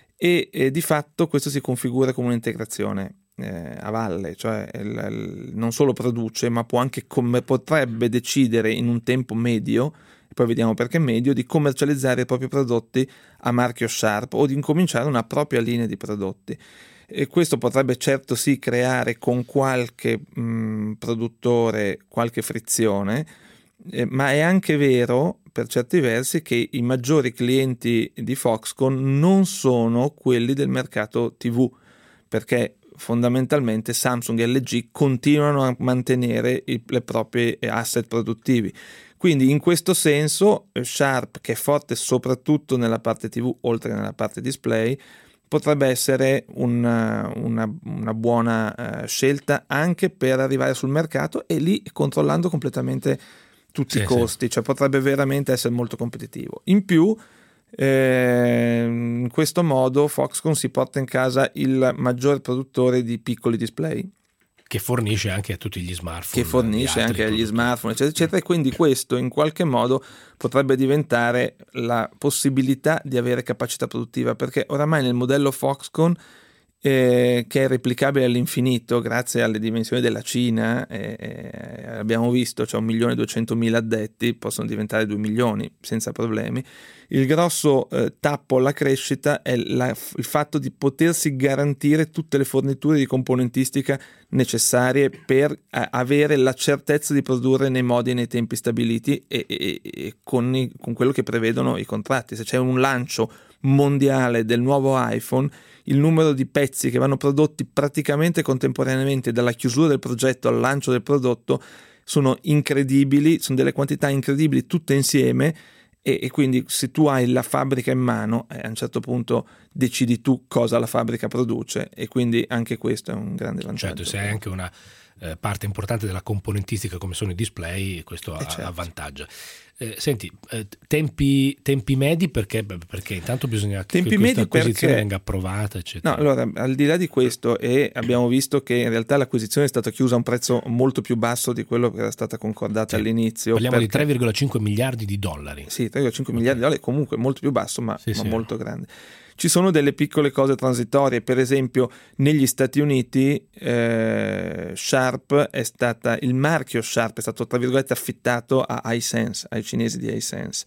e eh, di fatto questo si configura come un'integrazione Eh, a valle, cioè il, il, non solo produce, ma può anche, come potrebbe decidere in un tempo medio, e poi vediamo perché medio, di commercializzare i propri prodotti a marchio Sharp o di incominciare una propria linea di prodotti. E questo potrebbe certo sì creare con qualche mh, produttore qualche frizione, eh, ma è anche vero per certi versi che i maggiori clienti di Foxconn non sono quelli del mercato tivù, perché fondamentalmente Samsung e L G continuano a mantenere i, le proprie asset produttivi. Quindi in questo senso Sharp, che è forte soprattutto nella parte tivù oltre che nella parte display, potrebbe essere una, una, una buona uh, scelta anche per arrivare sul mercato, e lì controllando completamente tutti sì, i costi, sì. Cioè potrebbe veramente essere molto competitivo. In più Eh, in questo modo Foxconn si porta in casa il maggior produttore di piccoli display, che fornisce anche a tutti gli smartphone, che fornisce anche agli smartphone eccetera, eccetera, e quindi questo in qualche modo potrebbe diventare la possibilità di avere capacità produttiva, perché oramai nel modello Foxconn, eh, che è replicabile all'infinito grazie alle dimensioni della Cina, eh, eh, abbiamo visto, c'è cioè un milione e duecentomila addetti, possono diventare due milioni senza problemi. Il grosso eh, tappo alla crescita è la, il fatto di potersi garantire tutte le forniture di componentistica necessarie per eh, avere la certezza di produrre nei modi e nei tempi stabiliti, e, e, e con, i, con quello che prevedono i contratti. Se c'è un lancio mondiale del nuovo iPhone, il numero di pezzi che vanno prodotti praticamente contemporaneamente dalla chiusura del progetto al lancio del prodotto sono incredibili, sono delle quantità incredibili tutte insieme, e, e quindi se tu hai la fabbrica in mano, eh, a un certo punto decidi tu cosa la fabbrica produce, e quindi anche questo è un grande vantaggio. Certo, se hai anche una eh, parte importante della componentistica come sono i display, questo eh certo. avvantaggia. Eh, senti, eh, tempi, tempi medi perché? Perché intanto bisogna tempi che questa acquisizione perché... venga approvata, eccetera. No, allora, al di là di questo, e abbiamo visto che in realtà l'acquisizione è stata chiusa a un prezzo molto più basso di quello che era stata concordata sì. all'inizio. Parliamo perché... di tre virgola cinque miliardi di dollari. Sì, tre virgola cinque okay. miliardi di dollari, comunque molto più basso, ma, sì, ma sì. molto grande. Ci sono delle piccole cose transitorie, per esempio negli Stati Uniti eh, Sharp è stata, il marchio Sharp è stato tra virgolette affittato a iSense, cinesi di Hisense.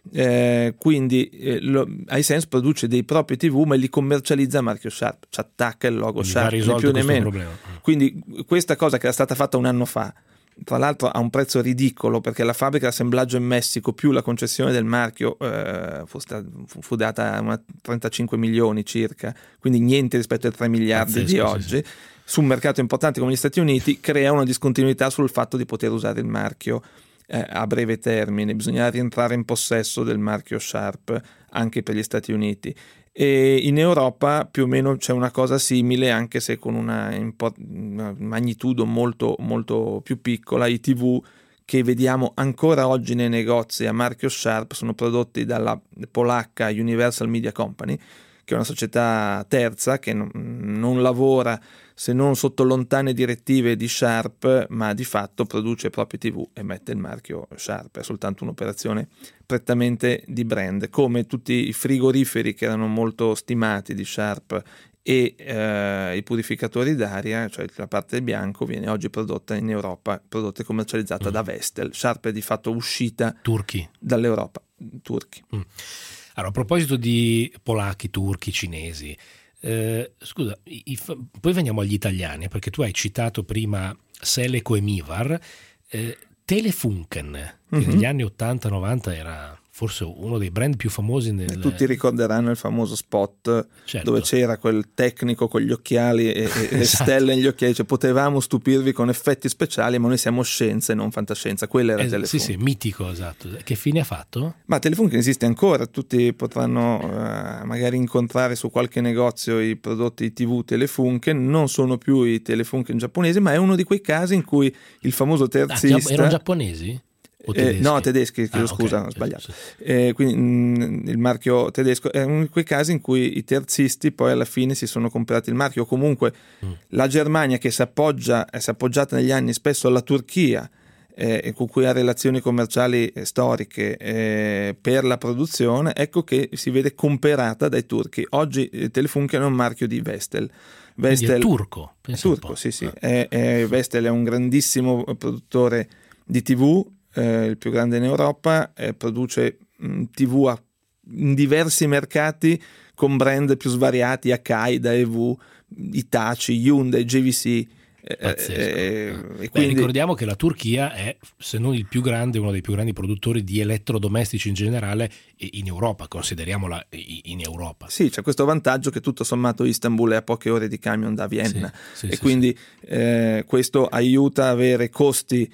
Eh, quindi eh, lo, Hisense produce dei propri tivù ma li commercializza a marchio Sharp, ci attacca il logo Quindi Sharp, né più né meno. Problema. Quindi questa cosa che era stata fatta un anno fa, tra l'altro a un prezzo ridicolo, perché la fabbrica d'assemblaggio in Messico più la concessione del marchio eh, fu, sta, fu data a trentacinque milioni circa, quindi niente rispetto ai tre miliardi Pazzesco, di oggi, sì, sì. su un mercato importante come gli Stati Uniti, crea una discontinuità sul fatto di poter usare il marchio eh, a breve termine. Bisogna rientrare in possesso del marchio Sharp anche per gli Stati Uniti. E in Europa più o meno c'è una cosa simile, anche se con una, una magnitudo molto, molto più piccola. I tivù che vediamo ancora oggi nei negozi a marchio Sharp sono prodotti dalla polacca Universal Media Company, che è una società terza che non, non lavora se non sotto lontane direttive di Sharp, ma di fatto produce i propri tivù e mette il marchio Sharp. È soltanto un'operazione prettamente di brand, come tutti i frigoriferi che erano molto stimati di Sharp e eh, i purificatori d'aria, cioè la parte bianco viene oggi prodotta in Europa, prodotta e commercializzata mm. da Vestel. Sharp è di fatto uscita turchi dall'Europa, turchi. Mm. Allora, a proposito di polacchi, turchi, cinesi, eh, scusa, i, i, poi veniamo agli italiani, perché tu hai citato prima Seleco e Mivar, eh, Telefunken, che mm-hmm. negli anni ottanta novanta era forse uno dei brand più famosi nel... E tutti ricorderanno il famoso spot, certo, dove c'era quel tecnico con gli occhiali e, e esatto. le stelle negli occhiali, cioè potevamo stupirvi con effetti speciali, ma noi siamo scienza e non fantascienza. Quella era es- Telefunken. Sì, sì, mitico, esatto. Che fine ha fatto? Ma Telefunken esiste ancora, tutti potranno uh, magari incontrare su qualche negozio i prodotti tivù Telefunken, non sono più i Telefunken giapponesi, ma è uno di quei casi in cui il famoso terzista... Ah, erano giapponesi? Eh, no, tedeschi, chiedo ah, scusa, okay. ho sbagliato. Sì, sì. Eh, quindi mh, il marchio tedesco è uno di quei casi in cui i terzisti poi alla fine si sono comprati il marchio. Comunque mm. la Germania, che si appoggia, si è appoggiata negli anni spesso alla Turchia, eh, con cui ha relazioni commerciali eh, storiche eh, per la produzione, ecco che si vede comperata dai turchi. Oggi eh, Telefunken è un marchio di Vestel. Vestel è turco, è turco, sì, sì. È, è, Vestel è un grandissimo produttore di tivù, Eh, il più grande in Europa, eh, produce mh, tivù a, in diversi mercati con brand più svariati, Akai, Daewoo, Hitachi, Hyundai, J V C. Eh, eh, Beh, e quindi... ricordiamo che la Turchia è, se non il più grande, uno dei più grandi produttori di elettrodomestici in generale in Europa, consideriamola in Europa. Sì, c'è questo vantaggio che tutto sommato Istanbul è a poche ore di camion da Vienna, sì, sì, e sì, quindi sì. Eh, questo aiuta a avere costi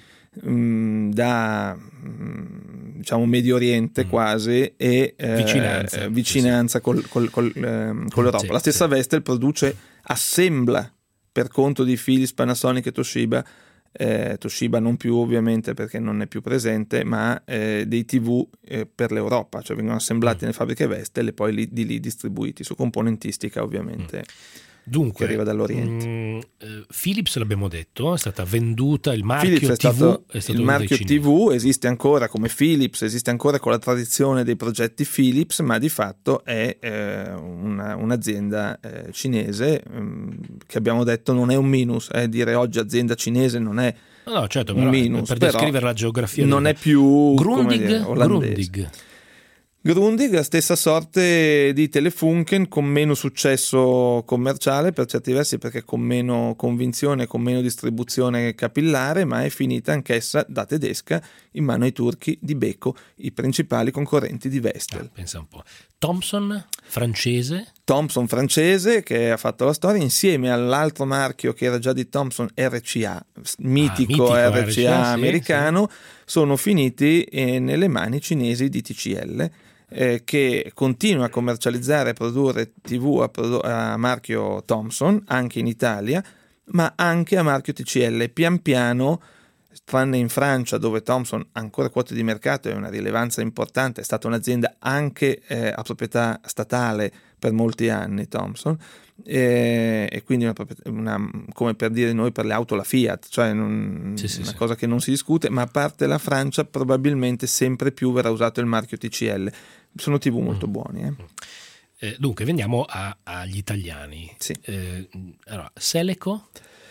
da diciamo Medio Oriente mm. quasi e eh, vicinanza, eh, vicinanza sì. col, col, col, eh, con l'Europa. Sì, la stessa sì. Vestel produce, assembla per conto di Philips, Panasonic e Toshiba, eh, Toshiba non più ovviamente perché non è più presente, ma eh, dei tivù eh, per l'Europa, cioè vengono assemblati mm. nelle fabbriche Vestel e poi lì, di lì distribuiti su componentistica ovviamente. Mm. Dunque, che arriva dall'Oriente. Mh, eh, Philips l'abbiamo detto, è stata venduta, il marchio Philips è tivù stato, è stato il marchio tivù esiste ancora come Philips, esiste ancora con la tradizione dei progetti Philips, ma di fatto è eh, una, un'azienda eh, cinese mh, che abbiamo detto non è un minus, eh, dire oggi azienda cinese non è no, no, certo, un però, minus, per però descrivere la geografia non del... è più Grundig, come dire, olandese. Grundig. Grundig, la stessa sorte di Telefunken, con meno successo commerciale per certi versi, perché con meno convinzione, con meno distribuzione capillare, ma è finita anch'essa da tedesca in mano ai turchi di Beko, i principali concorrenti di Vestel. Ah, pensa un po'. Thomson, francese. Thomson francese, che ha fatto la storia insieme all'altro marchio che era già di Thomson, R C A, mitico, ah, mitico R C A sì, americano, sì. sono finiti eh, nelle mani cinesi di T C L. Eh, che continua a commercializzare e produrre tivù a, produ- a marchio Thomson anche in Italia, ma anche a marchio T C L. Pian piano, tranne in Francia dove Thomson ha ancora quote di mercato e una rilevanza importante, è stata un'azienda anche eh, a proprietà statale per molti anni Thomson, eh, e quindi una, una, come per dire noi per le auto la Fiat, cioè non, sì, sì, una sì. cosa che non si discute, ma a parte la Francia probabilmente sempre più verrà usato il marchio T C L. Sono tivù molto mm. buoni. Eh. Eh, dunque, veniamo a, agli italiani. Sì. Eh, allora, Seleco?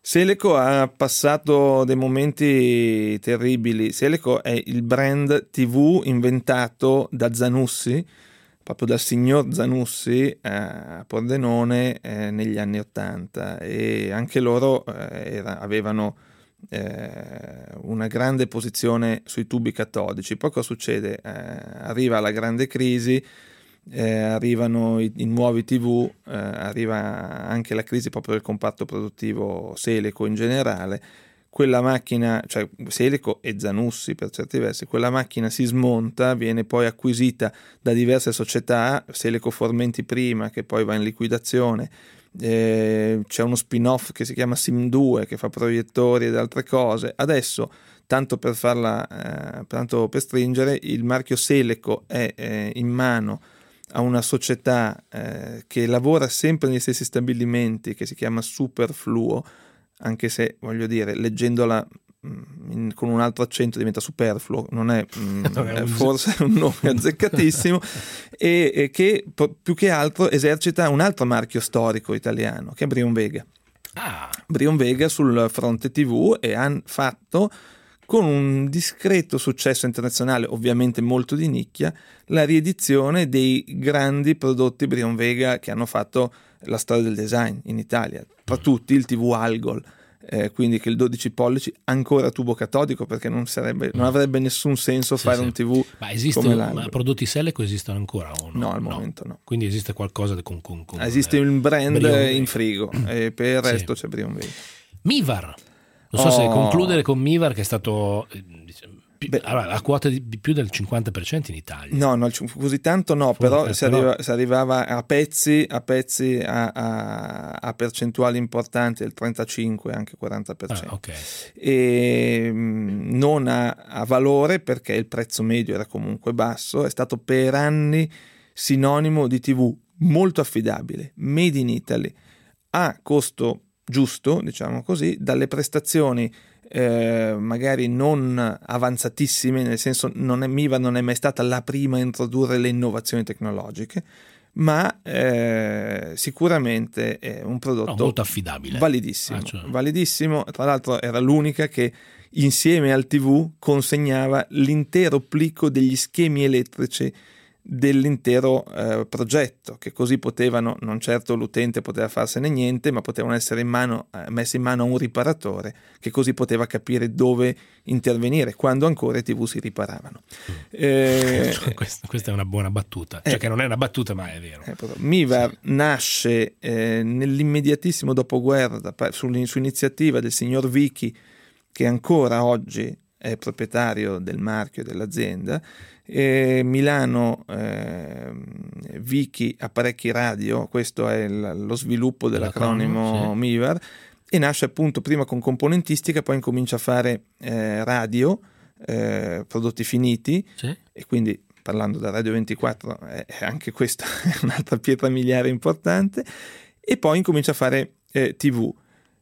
Seleco ha passato dei momenti terribili. Seleco è il brand tivù inventato da Zanussi, proprio dal signor Zanussi a Pordenone eh, negli anni ottanta, e anche loro eh, era, avevano eh, una grande posizione sui tubi catodici. Poi cosa succede? Eh, arriva la grande crisi, Eh, arrivano i, i nuovi tivù, eh, arriva anche la crisi proprio del comparto produttivo Seleco in generale. Quella macchina, cioè Seleco e Zanussi per certi versi, quella macchina si smonta, viene poi acquisita da diverse società, Seleco Formenti prima, che poi va in liquidazione. Eh, c'è uno spin-off che si chiama Sim due che fa proiettori ed altre cose. Adesso, tanto per farla, eh, tanto per stringere, il marchio Seleco è eh, in mano a una società eh, che lavora sempre negli stessi stabilimenti, che si chiama Superfluo, anche se, voglio dire, leggendola mh, in, con un altro accento diventa superfluo, non è, mh, non è un... forse un nome azzeccatissimo, e, e che po- più che altro esercita un altro marchio storico italiano, che è Brion Vega. Ah. Brion Vega sul fronte tivù, e hanno fatto, con un discreto successo internazionale, ovviamente molto di nicchia, la riedizione dei grandi prodotti Brion Vega che hanno fatto la storia del design in Italia, tra tutti il tivù Algol, eh, quindi che il dodici pollici ancora tubo catodico, perché non, sarebbe, non avrebbe nessun senso Sì, fare sì. un tivù ma esiste, come l'Algol. ma prodotti Seleco esistono ancora o no? No, al momento no. Quindi esiste qualcosa con, con, con Esiste eh, un brand Brion in frigo, e per il Sì. resto c'è Brion Vega. Mivar. Non so Oh. se concludere con Mivar, che è stato eh, diciamo, più, Beh. allora, a quota di, di più del cinquanta per cento in Italia. No, no, così tanto no, però, eh, si, però- arriva, si arrivava a pezzi, a, pezzi a, a, a percentuali importanti, del trentacinque, anche quaranta per cento. Ah, ok. E mh, non a, a valore, perché il prezzo medio era comunque basso, è stato per anni sinonimo di tivù molto affidabile, made in Italy, a costo giusto, diciamo così, dalle prestazioni eh, magari non avanzatissime, nel senso non è, Miva non è mai stata la prima a introdurre le innovazioni tecnologiche, ma eh, sicuramente è un prodotto No, molto affidabile. validissimo, Ah, cioè. validissimo. Tra l'altro era l'unica che insieme al tivù consegnava l'intero plico degli schemi elettrici dell'intero eh, progetto, che così potevano, non certo l'utente poteva farsene niente, ma potevano essere in mano, eh, messi in mano a un riparatore, che così poteva capire dove intervenire quando ancora i tivù si riparavano. Eh, questa, questa è una buona battuta, eh, cioè che non è una battuta, ma è vero. eh, però Mivar nasce eh, nell'immediatissimo dopoguerra da, su, su iniziativa del signor Vichi, che ancora oggi è proprietario del marchio dell'azienda. E Milano, eh, Vichi Apparecchi Radio, questo è il, lo sviluppo dell'acronimo, Dell'acronimo, sì. Mivar, e nasce appunto prima con componentistica, poi incomincia a fare eh, radio, eh, prodotti finiti, Sì. e quindi, parlando da Radio ventiquattro, è anche questa è un'altra pietra miliare importante, e poi incomincia a fare eh, tivù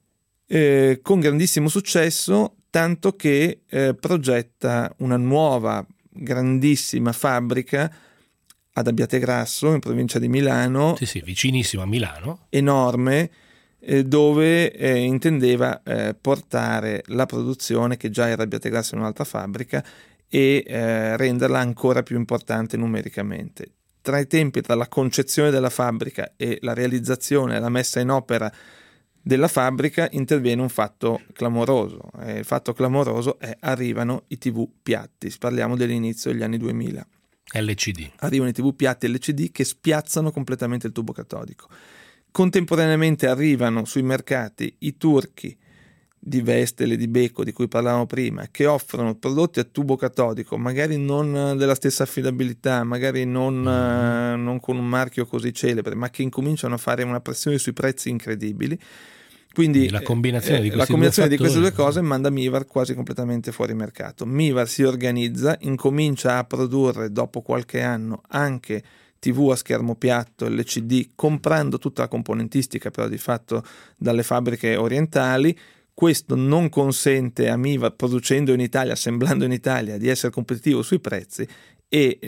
eh, con grandissimo successo, tanto che eh, progetta una nuova grandissima fabbrica ad Abbiategrasso, in provincia di Milano, Sì, sì, vicinissimo a Milano. enorme, eh, dove eh, intendeva eh, portare la produzione, che già era a Abbiategrasso in un'altra fabbrica, e eh, renderla ancora più importante numericamente. Tra i tempi tra la concezione della fabbrica e la realizzazione e la messa in opera della fabbrica interviene un fatto clamoroso. Eh, il fatto clamoroso è: arrivano i tivù piatti. Parliamo dell'inizio degli anni duemila. L C D. Arrivano i tivù piatti L C D che spiazzano completamente il tubo catodico. Contemporaneamente arrivano sui mercati i turchi di Vestel e di Beko, di cui parlavamo prima, che offrono prodotti a tubo catodico, magari non della stessa affidabilità, magari non, mm. non con un marchio così celebre, ma che incominciano a fare una pressione sui prezzi incredibili. Quindi la combinazione, eh, di, la questi combinazione due di queste due fattori, cose manda Mivar quasi completamente fuori mercato. Mivar si organizza, incomincia a produrre dopo qualche anno anche tivù a schermo piatto, L C D, comprando tutta la componentistica però di fatto dalle fabbriche orientali. Questo non consente a Mivar, producendo in Italia, assemblando in Italia, di essere competitivo sui prezzi, e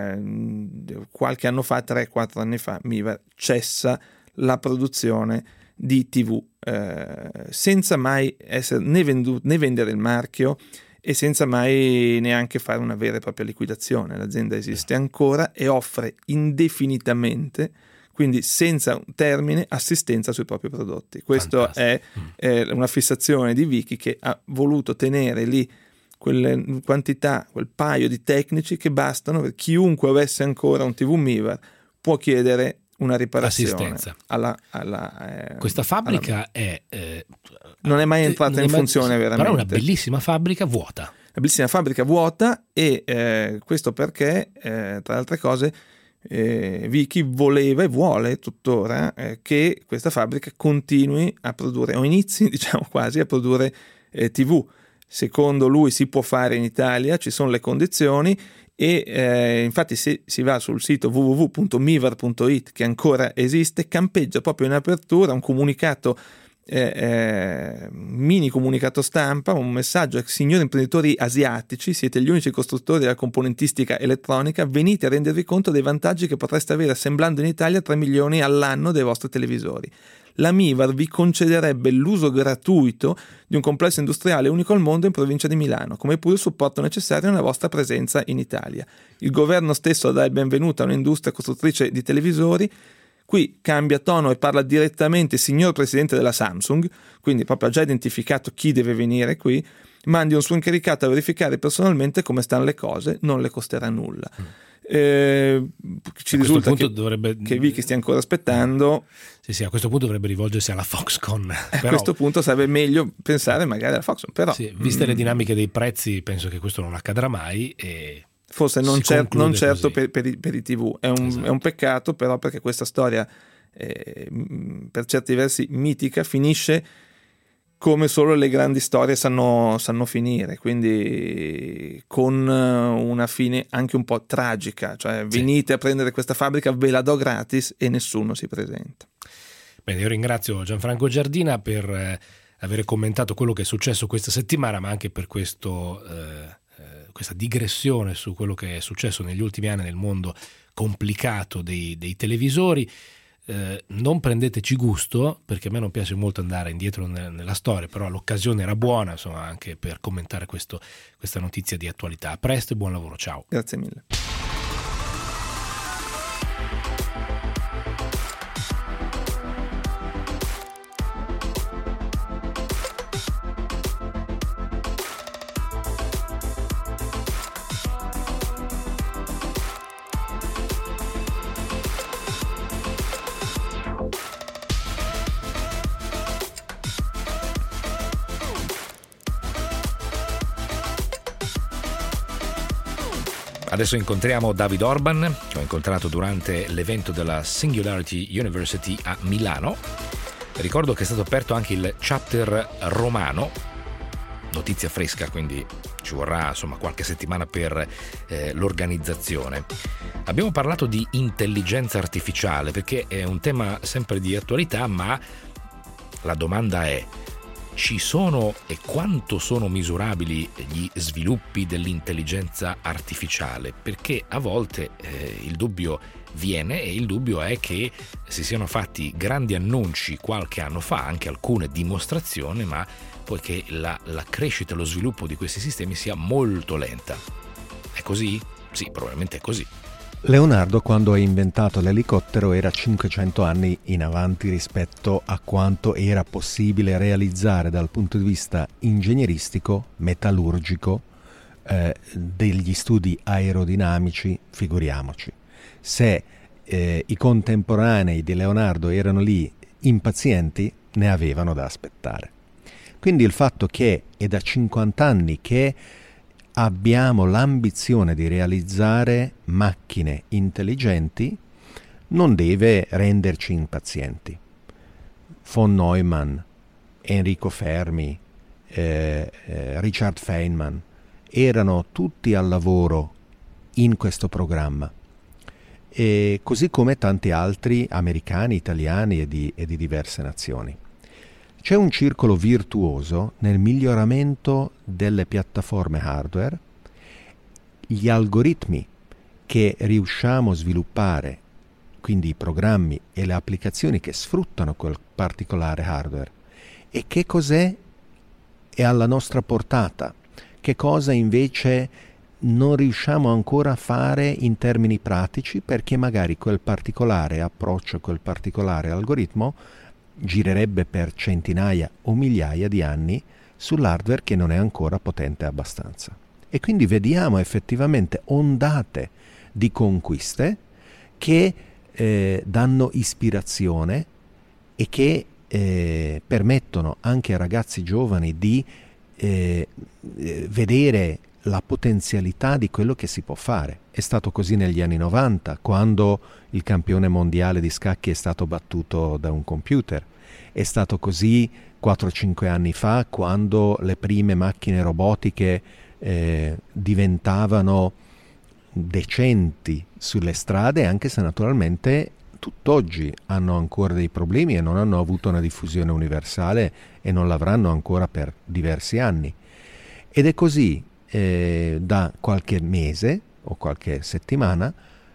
eh, qualche anno fa, tre quattro anni fa, Mivar cessa la produzione di tivù, eh, senza mai essere né, vendu- né vendere il marchio e senza mai neanche fare una vera e propria liquidazione. L'azienda esiste ancora e offre indefinitamente, quindi senza un termine, assistenza sui propri prodotti. Questa è, è una fissazione di Vicky, che ha voluto tenere lì quelle quantità, quel paio di tecnici che bastano per chiunque avesse ancora un tivù Mivar può chiedere una riparazione. Assistenza. Alla, alla, eh, Questa fabbrica alla... è... Eh, non è mai entrata in mai... funzione veramente. Però è una bellissima fabbrica vuota. Una bellissima fabbrica vuota e eh, questo perché, eh, tra le altre cose, eh, Vicky voleva e vuole tuttora eh, che questa fabbrica continui a produrre, o inizi diciamo quasi a produrre eh, tivù. Secondo lui si può fare in Italia, ci sono le condizioni e eh, infatti se si va sul sito w w w punto mivar punto it, che ancora esiste, campeggia proprio in apertura un comunicato, eh, eh, mini comunicato stampa, un messaggio: signori imprenditori asiatici, siete gli unici costruttori della componentistica elettronica, venite a rendervi conto dei vantaggi che potreste avere assemblando in Italia tre milioni all'anno dei vostri televisori. La Mivar vi concederebbe l'uso gratuito di un complesso industriale unico al mondo in provincia di Milano, come pure il supporto necessario nella vostra presenza in Italia. Il governo stesso dà il benvenuto a un'industria costruttrice di televisori. Qui cambia tono e parla direttamente il signor presidente della Samsung, quindi proprio ha già identificato chi deve venire qui. Mandi un suo incaricato a verificare personalmente come stanno le cose, non le costerà nulla. Mm. Eh, ci risulta che, dovrebbe... che Vicky stia ancora aspettando. Sì, sì, a questo punto dovrebbe rivolgersi alla Foxconn. A però... questo punto sarebbe meglio pensare magari alla Foxconn, però sì, viste mm, le dinamiche dei prezzi penso che questo non accadrà mai e forse non, cer- non certo per, per, i, per i tivù. È un, esatto. È un peccato, però, perché questa storia eh, per certi versi mitica finisce come solo le grandi storie sanno, sanno finire, quindi con una fine anche un po' tragica, cioè sì. Venite a prendere questa fabbrica, ve la do gratis e nessuno si presenta. Bene, io ringrazio Gianfranco Giardina per eh, aver commentato quello che è successo questa settimana, ma anche per questo, eh, eh, questa digressione su quello che è successo negli ultimi anni nel mondo complicato dei, dei televisori. Eh, non prendeteci gusto, perché a me non piace molto andare indietro ne- nella storia, però l'occasione era buona, insomma, anche per commentare questo, questa notizia di attualità. A presto e buon lavoro, ciao. Grazie mille. Adesso incontriamo David Orban, che ho incontrato durante l'evento della Singularity University a Milano. Ricordo che è stato aperto anche il chapter romano, notizia fresca, quindi ci vorrà insomma qualche settimana per eh, l'organizzazione. Abbiamo parlato di intelligenza artificiale perché è un tema sempre di attualità, ma la domanda è: ci sono e quanto sono misurabili gli sviluppi dell'intelligenza artificiale? Perché a volte eh, il dubbio viene e il dubbio è che si siano fatti grandi annunci qualche anno fa, anche alcune dimostrazioni, ma poi che la, la crescita e lo sviluppo di questi sistemi sia molto lenta. È così? Sì, probabilmente è così. Leonardo, quando ha inventato l'elicottero, era cinquecento anni in avanti rispetto a quanto era possibile realizzare dal punto di vista ingegneristico, metallurgico, eh, degli studi aerodinamici, figuriamoci. Se eh, i contemporanei di Leonardo erano lì impazienti, ne avevano da aspettare. Quindi il fatto che è da cinquanta anni che abbiamo l'ambizione di realizzare macchine intelligenti non deve renderci impazienti. Von Neumann, Enrico Fermi, eh, eh, Richard Feynman erano tutti al lavoro in questo programma, e così come tanti altri americani, italiani e di, e di diverse nazioni. C'è un circolo virtuoso nel miglioramento delle piattaforme hardware. Gli algoritmi che riusciamo a sviluppare quindi i programmi e le applicazioni che sfruttano quel particolare hardware, e che cos'è è alla nostra portata, che cosa invece non riusciamo ancora a fare in termini pratici, perché magari quel particolare approccio, quel particolare algoritmo girerebbe per centinaia o migliaia di anni sull'hardware che non è ancora potente abbastanza. E quindi vediamo effettivamente ondate di conquiste che eh, danno ispirazione e che eh, permettono anche ai ragazzi giovani di eh, vedere la potenzialità di quello che si può fare. È stato così negli anni novanta, quando il campione mondiale di scacchi è stato battuto da un computer. È stato così quattro cinque anni fa, quando le prime macchine robotiche eh, diventavano decenti sulle strade, anche se naturalmente tutt'oggi hanno ancora dei problemi e non hanno avuto una diffusione universale e non l'avranno ancora per diversi anni. Ed è così eh, da qualche mese o qualche settimana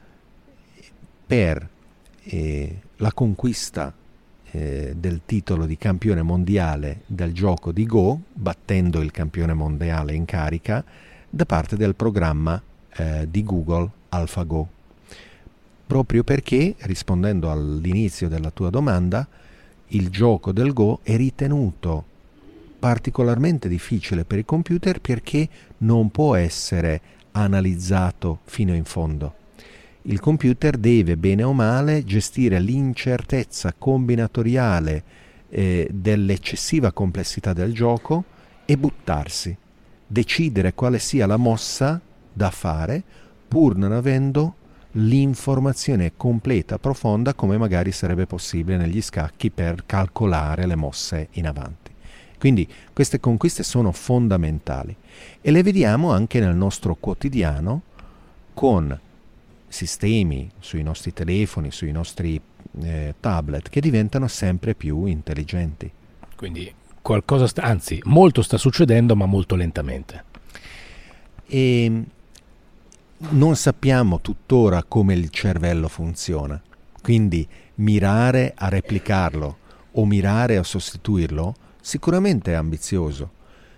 per eh, la conquista eh, del titolo di campione mondiale del gioco di Go, battendo il campione mondiale in carica, da parte del programma eh, di Google AlphaGo. Proprio perché, rispondendo all'inizio della tua domanda, il gioco del Go è ritenuto particolarmente difficile per i computer perché non può essere analizzato fino in fondo. Il computer deve, bene o male, gestire l'incertezza combinatoriale eh, dell'eccessiva complessità del gioco e buttarsi, decidere quale sia la mossa da fare, pur non avendo l'informazione completa, profonda, come magari sarebbe possibile negli scacchi per calcolare le mosse in avanti. Quindi queste conquiste sono fondamentali e le vediamo anche nel nostro quotidiano con sistemi sui nostri telefoni, sui nostri eh, tablet che diventano sempre più intelligenti. Quindi qualcosa sta, anzi molto sta succedendo, ma molto lentamente. E non sappiamo tuttora come il cervello funziona, quindi mirare a replicarlo o mirare a sostituirlo sicuramente è ambizioso,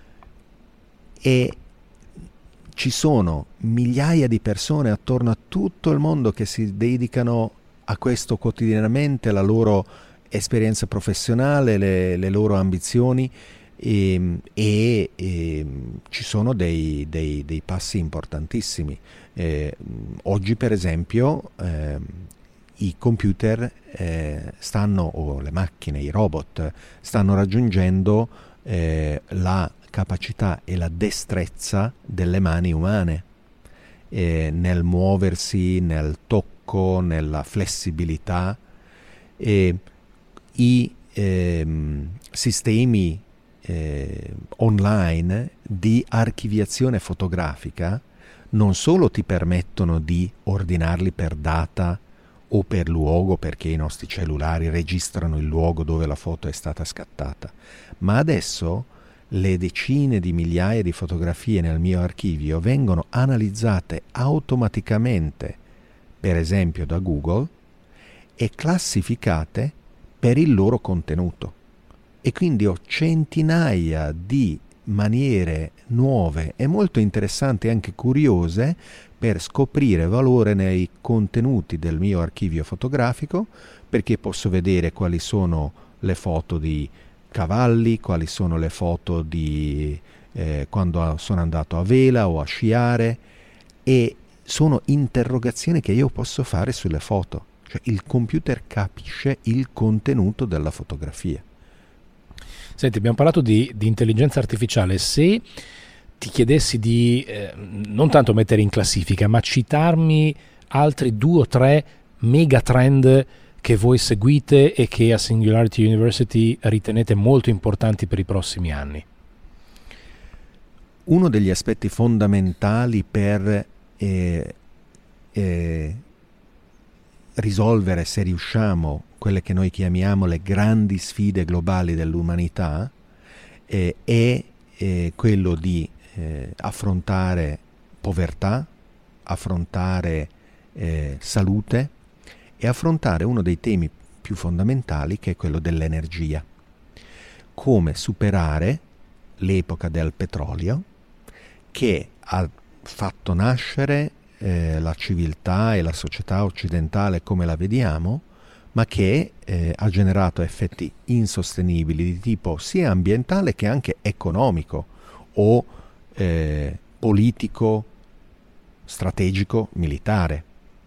e ci sono migliaia di persone attorno a tutto il mondo che si dedicano a questo quotidianamente, la loro esperienza professionale, le, le loro ambizioni, e, e, e ci sono dei, dei, dei passi importantissimi. Eh, oggi per esempio eh, i computer eh, stanno, o le macchine, i robot, stanno raggiungendo eh, la capacità e la destrezza delle mani umane eh, nel muoversi, nel tocco, nella flessibilità. E i eh, sistemi eh, online di archiviazione fotografica non solo ti permettono di ordinarli per data o per luogo, perché i nostri cellulari registrano il luogo dove la foto è stata scattata, ma adesso le decine di migliaia di fotografie nel mio archivio vengono analizzate automaticamente, per esempio da Google, e classificate per il loro contenuto. E quindi ho centinaia di maniere nuove e molto interessanti e anche curiose per scoprire valore nei contenuti del mio archivio fotografico, perché posso vedere quali sono le foto di cavalli, quali sono le foto di eh, quando sono andato a vela o a sciare, e sono interrogazioni che io posso fare sulle foto. Cioè il computer capisce il contenuto della fotografia. Senti, abbiamo parlato di, di intelligenza artificiale. Se ti chiedessi di eh, non tanto mettere in classifica, ma citarmi altri due o tre mega trend che voi seguite e che a Singularity University ritenete molto importanti per i prossimi anni. Uno degli aspetti fondamentali per eh, eh, risolvere, se riusciamo, quelle che noi chiamiamo le grandi sfide globali dell'umanità eh, è eh, quello di eh, affrontare povertà, affrontare eh, salute e affrontare uno dei temi più fondamentali, che è quello dell'energia. Come superare l'epoca del petrolio, che ha fatto nascere eh, la civiltà e la società occidentale come la vediamo, ma che eh, ha generato effetti insostenibili di tipo sia ambientale che anche economico o eh, politico, strategico, militare.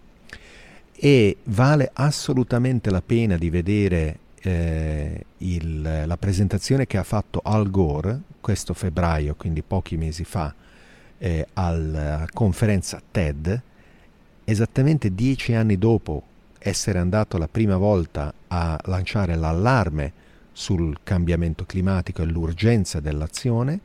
E vale assolutamente la pena di vedere eh, il, la presentazione che ha fatto Al Gore questo febbraio, quindi pochi mesi fa, eh, alla conferenza TED, esattamente dieci anni dopo essere andato la prima volta a lanciare l'allarme sul cambiamento climatico e l'urgenza dell'azione,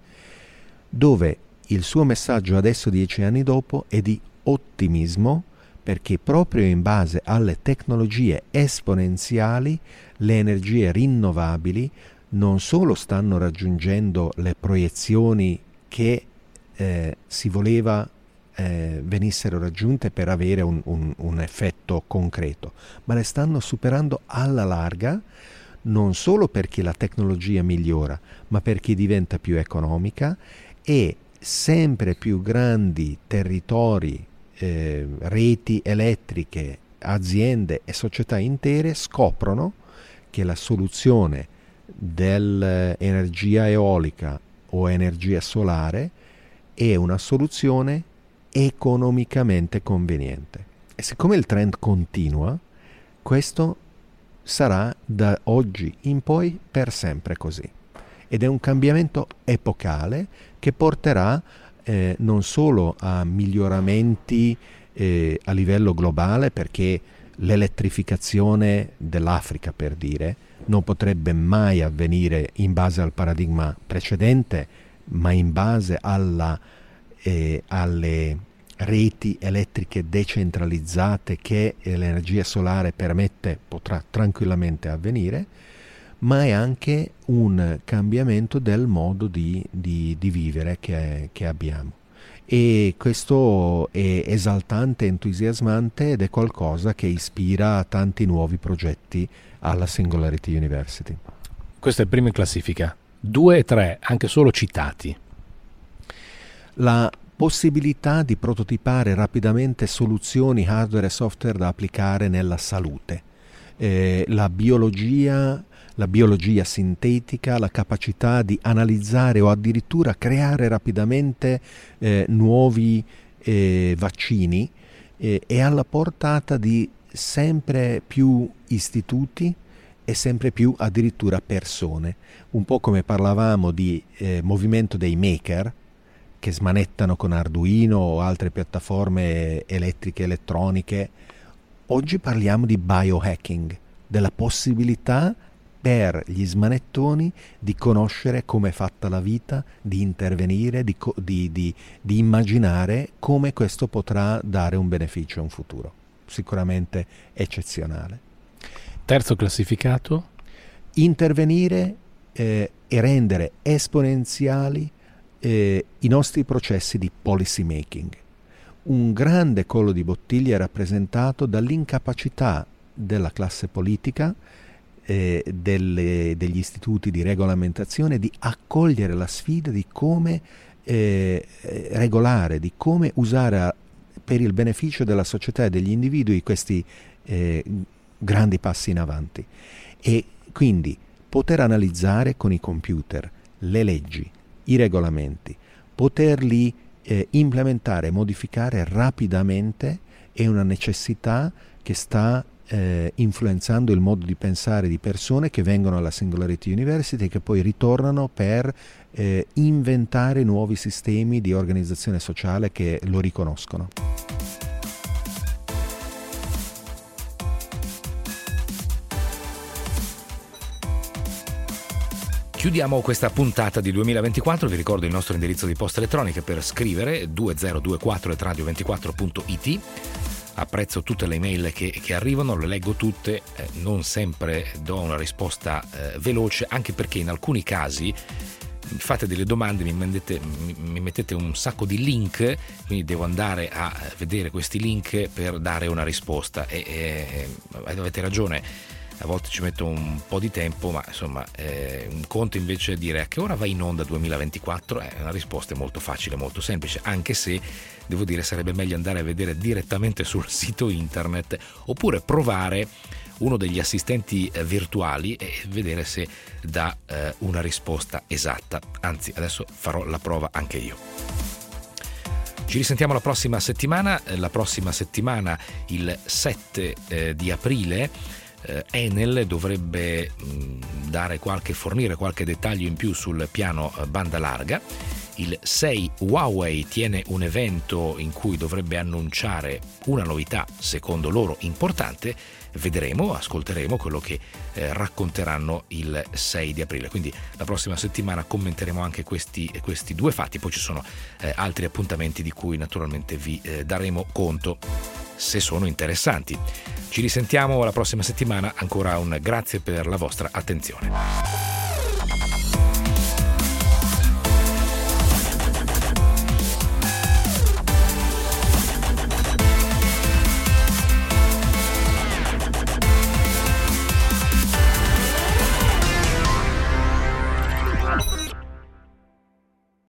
dove il suo messaggio adesso, dieci anni dopo, è di ottimismo, perché proprio in base alle tecnologie esponenziali le energie rinnovabili non solo stanno raggiungendo le proiezioni che eh, si voleva eh, venissero raggiunte per avere un, un, un effetto concreto, ma le stanno superando alla larga, non solo perché la tecnologia migliora, ma perché diventa più economica e sempre più grandi territori, Eh, reti elettriche, aziende e società intere scoprono che la soluzione dell'energia eolica o energia solare è una soluzione economicamente conveniente. E siccome il trend continua, questo sarà da oggi in poi per sempre così. Ed è un cambiamento epocale che porterà Eh, non solo a miglioramenti eh, a livello globale, perché l'elettrificazione dell'Africa, per dire, non potrebbe mai avvenire in base al paradigma precedente, ma in base alla, eh, alle reti elettriche decentralizzate che l'energia solare permette, potrà tranquillamente avvenire, ma è anche un cambiamento del modo di, di, di vivere che, che abbiamo. E questo è esaltante, entusiasmante ed è qualcosa che ispira tanti nuovi progetti alla Singularity University. Questo è il primo in classifica. Due e tre, anche solo citati. La possibilità di prototipare rapidamente soluzioni hardware e software da applicare nella salute. Eh, la biologia... la biologia sintetica, la capacità di analizzare o addirittura creare rapidamente eh, nuovi eh, vaccini eh, è alla portata di sempre più istituti e sempre più addirittura persone. Un po' come parlavamo di eh, movimento dei maker che smanettano con Arduino o altre piattaforme elettriche elettroniche, oggi parliamo di biohacking, della possibilità per gli smanettoni di conoscere come è fatta la vita, di intervenire, di, di, di, di immaginare come questo potrà dare un beneficio a un futuro sicuramente eccezionale. Terzo classificato? Intervenire eh, e rendere esponenziali eh, i nostri processi di policy making. Un grande collo di bottiglia è rappresentato dall'incapacità della classe politica, Eh, delle, degli istituti di regolamentazione di accogliere la sfida di come eh, regolare, di come usare a, per il beneficio della società e degli individui questi eh, grandi passi in avanti. E quindi poter analizzare con i computer le leggi, i regolamenti, poterli eh, implementare e modificare rapidamente è una necessità che sta Eh, influenzando il modo di pensare di persone che vengono alla Singularity University e che poi ritornano per eh, inventare nuovi sistemi di organizzazione sociale che lo riconoscono. Chiudiamo questa puntata di duemilaventiquattro, vi ricordo il nostro indirizzo di posta elettronica per scrivere due zero due quattro at radio ventiquattro punto it. Apprezzo tutte le email che, che arrivano, le leggo tutte, eh, non sempre do una risposta eh, veloce, anche perché in alcuni casi fate delle domande, mi mettete, mi mettete un sacco di link, quindi devo andare a vedere questi link per dare una risposta e, e avete ragione, a volte ci metto un po' di tempo, ma insomma eh, un conto invece è dire a che ora va in onda duemilaventiquattro, è una risposta molto facile, molto semplice, anche se devo dire sarebbe meglio andare a vedere direttamente sul sito internet oppure provare uno degli assistenti virtuali e vedere se dà eh, una risposta esatta. Anzi, adesso farò la prova anche io. Ci risentiamo la prossima settimana. La prossima settimana, il sette eh, di aprile, eh, Enel dovrebbe mh, dare qualche, fornire qualche dettaglio in più sul piano eh, banda larga. Il sei Huawei tiene un evento in cui dovrebbe annunciare una novità, secondo loro importante. Vedremo, ascolteremo quello che eh, racconteranno il sei di aprile. Quindi la prossima settimana commenteremo anche questi, questi due fatti. Poi ci sono eh, altri appuntamenti di cui naturalmente vi eh, daremo conto se sono interessanti. Ci risentiamo la prossima settimana. Ancora un grazie per la vostra attenzione.